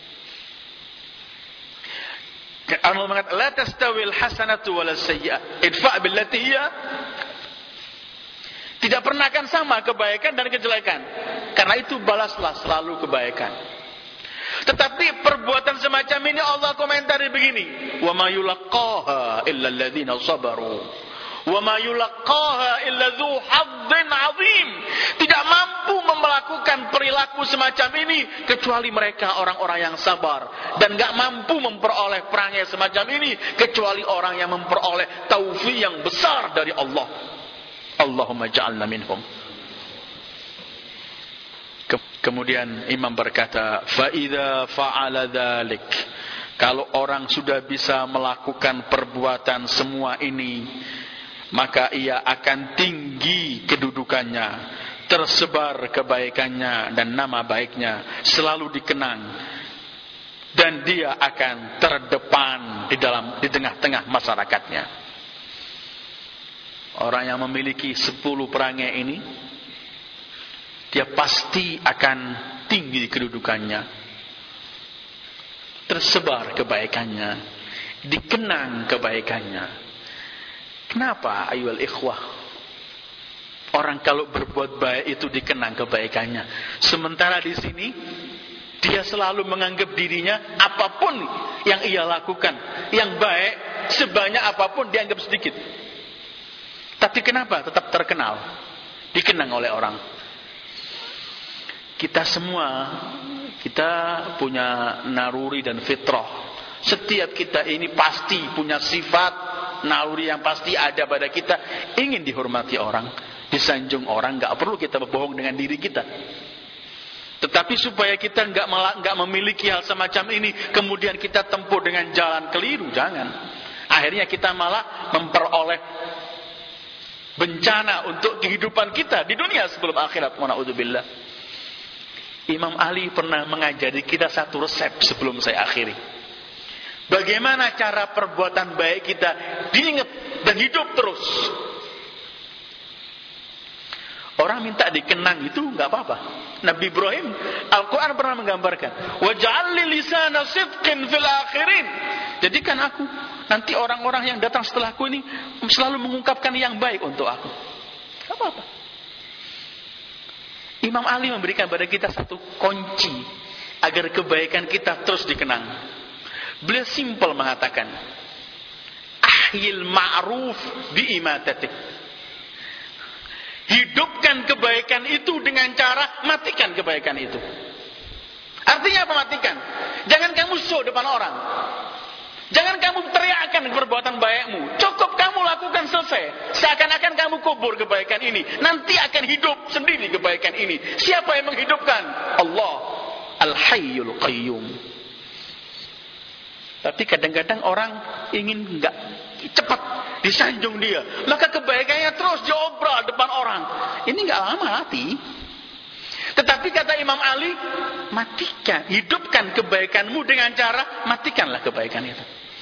Allah mengatakan, la tastawil hasanatu wala sayyi'ah, idfa' billati hiya. Tidak pernah akan sama kebaikan dan kejelekan. Karena itu balaslah selalu kebaikan. Tetapi perbuatan semacam ini Allah komentari begini, wa ma yulaqqaha illa alladziina sabaru wa ma yulaqqaha illa dzu hazzin 'adzim. Tidak mampu melakukan perilaku semacam ini kecuali mereka orang-orang yang sabar, dan enggak mampu memperoleh perangai semacam ini kecuali orang yang memperoleh taufik yang besar dari Allah. Allahumma ja'alna minhum. Kemudian imam berkata, fa idza fa'ala dzalik, kalau orang sudah bisa melakukan perbuatan semua ini, maka ia akan tinggi kedudukannya, tersebar kebaikannya dan nama baiknya selalu dikenang, dan dia akan terdepan di dalam di tengah-tengah masyarakatnya. Orang yang memiliki sepuluh perangai ini dia pasti akan tinggi kedudukannya, tersebar kebaikannya, dikenang kebaikannya. Kenapa ayyuhal ikhwah? Orang kalau berbuat baik itu dikenang kebaikannya. Sementara di sini dia selalu menganggap dirinya apapun yang ia lakukan yang baik, sebanyak apapun dianggap sedikit. Tapi kenapa tetap terkenal, dikenang oleh orang? Kita semua, kita punya naruri dan fitrah. Setiap kita ini pasti punya sifat naluri yang pasti ada pada kita, ingin dihormati orang, disanjung orang. Gak perlu kita berbohong dengan diri kita. Tetapi supaya kita nggak malah nggak memiliki hal semacam ini, kemudian kita tempuh dengan jalan keliru, jangan. Akhirnya kita malah memperoleh bencana untuk kehidupan kita di dunia sebelum akhirat. Na'udzubillah. Imam Ali pernah mengajari kita satu resep sebelum saya akhiri. Bagaimana cara perbuatan baik kita diingat dan hidup terus. Orang minta dikenang itu nggak apa-apa. Nabi Ibrahim, Al-Quran pernah menggambarkan, waj'al li lisana sidqin fil akhirin. Jadikan aku nanti orang-orang yang datang setelahku ini selalu mengungkapkan yang baik untuk aku. Nggak apa-apa. Imam Ali memberikan pada kita satu kunci agar kebaikan kita terus dikenang. Beliau simpel mengatakan, ahyil ma'ruf bi'imatatih. Hidupkan kebaikan itu dengan cara matikan kebaikan itu. Artinya apa matikan? Jangan kamu show depan orang. Jangan kamu teriakkan perbuatan baikmu. Cukup kamu lakukan selesai. Seakan-akan kamu kubur kebaikan ini. Nanti akan hidup sendiri kebaikan ini. Siapa yang menghidupkan? Allah. Al-Hayyul Qayyum. Tapi kadang-kadang orang ingin enggak cepat disanjung dia, maka kebaikannya terus diobral depan orang. Ini enggak lama mati. Tetapi kata Imam Ali, matikan, hidupkan kebaikanmu dengan cara matikanlah kebaikan itu.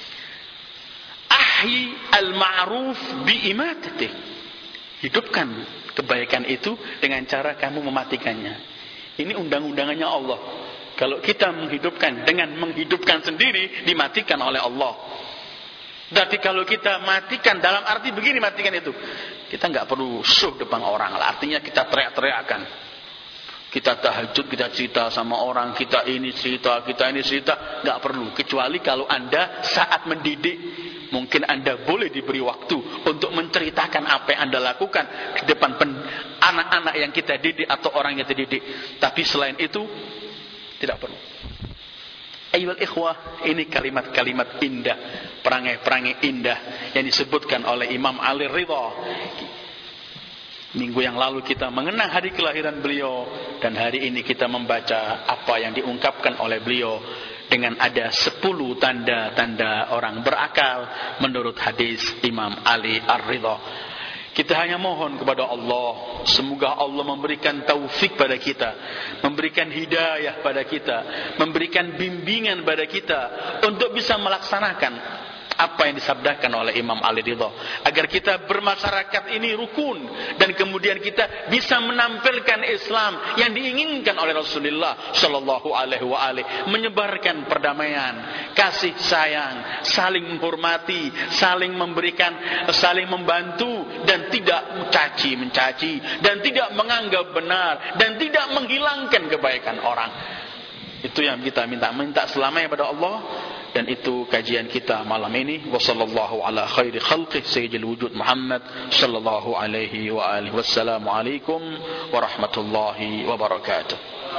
Ahyi al-ma'ruf bi'imatatih. Hidupkan kebaikan itu dengan cara kamu mematikannya. Ini undang-undangannya Allah. Kalau kita menghidupkan dengan menghidupkan sendiri, dimatikan oleh Allah. Tapi kalau kita matikan dalam arti begini, matikan itu, kita nggak perlu show depan orang lah. Artinya kita teriak-teriakan, kita tahajud, kita cerita sama orang, kita ini cerita, kita ini cerita, nggak perlu. Kecuali kalau Anda saat mendidik, mungkin Anda boleh diberi waktu untuk menceritakan apa yang Anda lakukan di depan anak-anak yang kita didik atau orang yang kita didik. Tapi selain itu tidak perlu. Ayyuhal ikhwah, ini kalimat-kalimat indah, perangai-perangai indah yang disebutkan oleh Imam Ali Ridha. Minggu yang lalu kita mengenang hari kelahiran beliau, dan hari ini kita membaca apa yang diungkapkan oleh beliau dengan ada sepuluh tanda-tanda orang berakal menurut hadis Imam Ali Ar-Ridha. Kita hanya mohon kepada Allah, semoga Allah memberikan taufik pada kita, memberikan hidayah pada kita, memberikan bimbingan pada kita untuk bisa melaksanakan apa yang disabdakan oleh Imam Ali Ridha, agar kita bermasyarakat ini rukun dan kemudian kita bisa menampilkan Islam yang diinginkan oleh Rasulullah Shallallahu Alaihi Wasallam, menyebarkan perdamaian, kasih sayang, saling menghormati, saling memberikan, saling membantu, dan tidak mencaci mencaci, dan tidak menganggap benar, dan tidak menghilangkan kebaikan orang. Itu yang kita minta minta selamanya pada Allah. Dan itu kajian kita malam ini. Wassallallahu ala khairi khalqih sayyidil wujud Muhammad sallallahu alaihi wa alihi wassalamu alaikum warahmatullahi wabarakatuh.